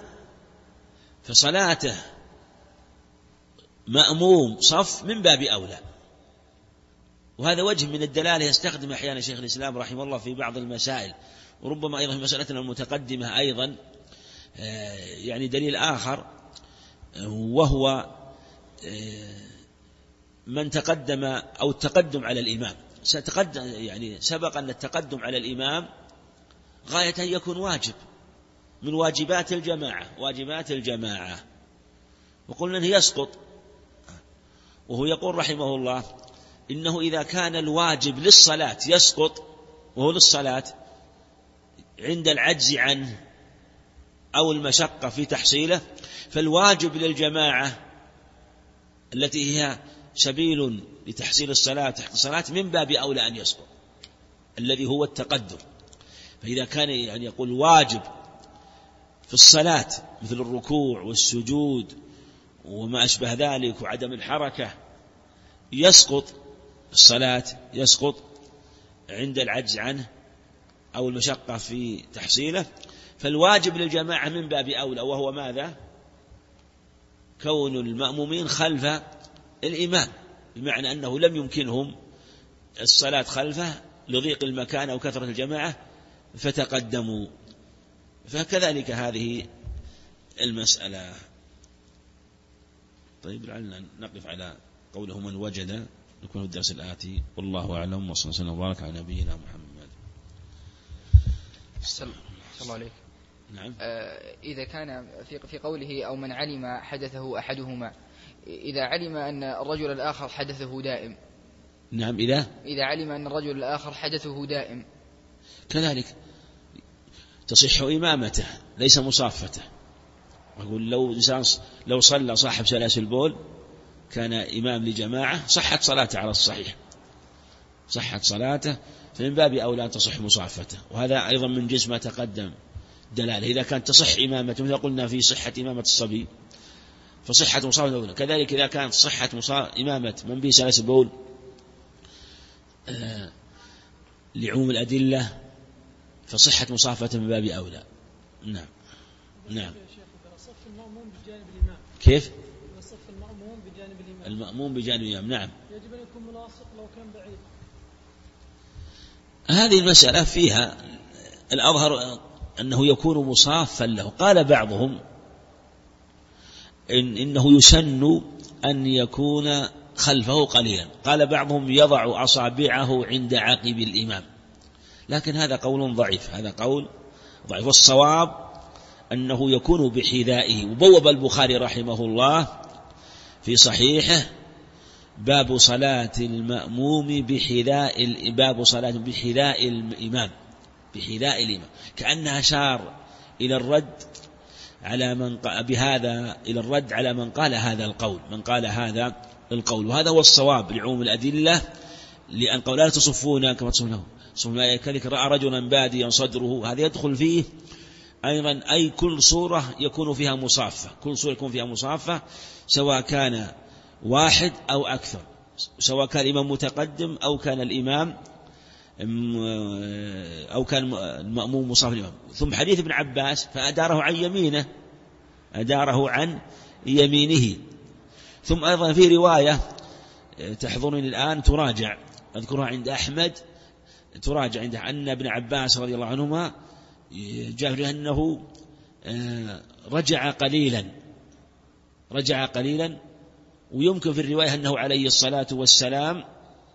[SPEAKER 1] فصلاته مأموم صف من باب أولى. وهذا وجه من الدلالة يستخدم أحيانا شيخ الإسلام رحمه الله في بعض المسائل، وربما أيضا في مسألتنا المتقدمة أيضا يعني دليل آخر، وهو من تقدم أو التقدم على الإمام. يعني سبق أن التقدم على الإمام غاية أن يكون واجب من واجبات الجماعة، وقلنا أنه يسقط. وهو يقول رحمه الله إنه إذا كان الواجب للصلاة يسقط وهو للصلاة عند العجز عنه أو المشقة في تحصيله، فالواجب للجماعة التي هي سبيل لتحصيل الصلاة من باب أولى أن يسقط، الذي هو التقدم. فإذا كان يعني يقول واجب في الصلاة مثل الركوع والسجود وما أشبه ذلك وعدم الحركة يسقط الصلاة، يسقط عند العجز عنه أو المشقة في تحصيله، فالواجب للجماعة من باب أولى، وهو ماذا؟ كون المأمومين خلف الإمام، بمعنى أنه لم يمكنهم الصلاة خلفه لضيق المكان أو كثرة الجماعة فتقدموا. فكذلك هذه المسألة. طيب لعلنا نقف على قوله من وجد، نكون في الدرس الآتي، والله أعلم، وصلى الله وسلم وبارك على نبينا محمد.
[SPEAKER 2] صلى الله عليه.
[SPEAKER 1] نعم.
[SPEAKER 2] إذا كان في قوله أو من علم حدثه أحدهما، إذا علم أن الرجل الآخر حدثه دائم.
[SPEAKER 1] نعم. إذا علم أن الرجل الآخر حدثه دائم كذلك تصح إمامته ليس مصافته. أقول لو صلى صاحب سلاسل بول كان إمام لجماعة صحت صلاته على الصحيح، صحت صلاته، فمن باب أولى تصح مصافته. وهذا أيضا من جنس ما تقدم دلالة. إذا كانت تصح إمامته مثل قلنا في صحة إمامة الصبي فصحة مصافته، كذلك إذا كانت صحة إمامة من به سلاسل بول لعموم الأدلة فصحة مصافة من باب أولى. نعم. نعم.
[SPEAKER 3] صف المأموم بجانب الإمام.
[SPEAKER 1] كيف؟
[SPEAKER 3] صف المأموم بجانب الإمام.
[SPEAKER 1] المأموم بجانب الإمام. نعم.
[SPEAKER 3] يجب أن يكون ملاصق لو كان بعيد.
[SPEAKER 1] هذه المسألة فيها الأظهر أنه يكون مصافا له. قال بعضهم إنه يسن أن يكون خلفه قليلا. قال بعضهم يضع أصابعه عند عقب الإمام، لكن هذا قول ضعيف. هذا قول ضعيف. والصواب أنه يكون بحذائه. وبوب البخاري رحمه الله في صحيحه باب صلاة المأموم باب صلاة بحذاء الإمام، بحذاء الإمام، كأنها أشار إلى الرد على من بهذا إلى الرد على من قال هذا القول، من قال هذا القول. وهذا هو الصواب لعموم الأدلة، لأن قول لا تصفون كما تصفونه كذلك رأى رجلا باديا صدره، هذا يدخل فيه أيضا أي كل صورة يكون فيها مصافة، كل صورة يكون فيها مصافة، سواء كان واحد أو أكثر، سواء كان الإمام متقدم أو كان الإمام أو كان المأموم مصاف الإمام. ثم حديث ابن عباس فأداره عن يمينه، أداره عن يمينه. ثم أيضا في رواية تحضرني الآن تراجع، أذكرها عند أحمد، تراجع عند أن ابن عباس رضي الله عنهما جاء أنه رجع قليلا، ويمكن في الرواية أنه عليه الصلاة والسلام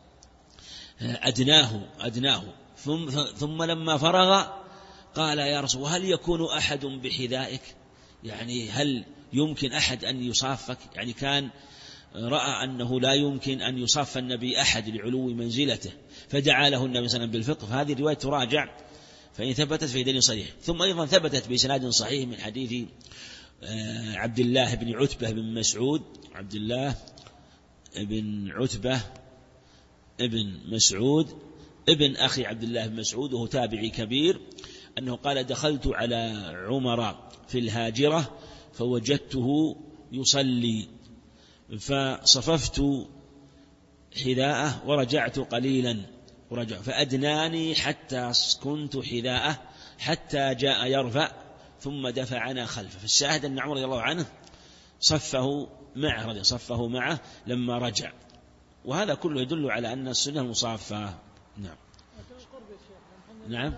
[SPEAKER 1] أدناه ثم لما فرغ قال يا رسول هل يكون أحد بحذائك، يعني هل يمكن أحد أن يصافك، يعني كان رأى أنه لا يمكن أن يصاف النبي أحد لعلو منزلته، فدعا له النبي صلى الله عليه وسلم بالفقه. فهذه الرواية تراجع، فإن ثبتت في دليل صحيح. ثم أيضا ثبتت بإسناد صحيح من حديث عبد الله بن عتبة بن مسعود، عبد الله بن عتبة ابن مسعود ابن أخي عبد الله بن مسعود، وهو تابعي كبير، أنه قال دخلت على عمر في الهاجرة فوجدته يصلي فصففت حذاءه ورجعت قليلا فأدناني حتى كنت حذاءه حتى جاء يرفع ثم دفعنا خلفه. فالشاهد أن عمر رضي الله عنه صفه معه لما رجع، وهذا كله يدل على أن السنة المصافة. نعم. نعم.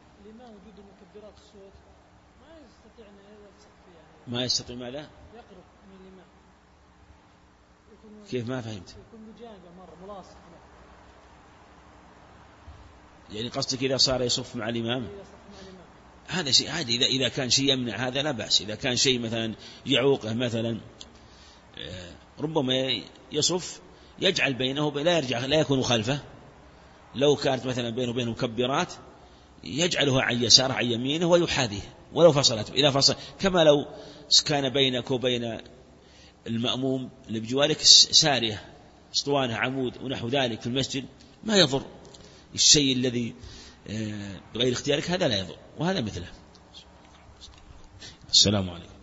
[SPEAKER 1] ما يستطيع ماذا؟
[SPEAKER 3] يقرب من الإمام.
[SPEAKER 1] كيف؟ ما فهمت.
[SPEAKER 3] يكون بجانبه مرة ملاصق.
[SPEAKER 1] يعني قصدك إذا صار يصف مع الإمام؟ هذا شيء عادي، إذا كان شيء يمنع هذا لا بأس. إذا كان شيء مثلا يعوقه، مثلا ربما يصف يجعل بينه لا يرجع، لا يكون خلفه. لو كانت مثلا بينه وبين مكبرات يجعلها عن يساره عن يمينه ويحاذيه ولو فصلت، إذا فصل كما لو كان بينك وبين المأموم اللي بجوارك سارية اسطوانة عمود ونحو ذلك في المسجد ما يضر. الشيء الذي بغير اختيارك هذا لا يضر، وهذا مثله. السلام عليكم.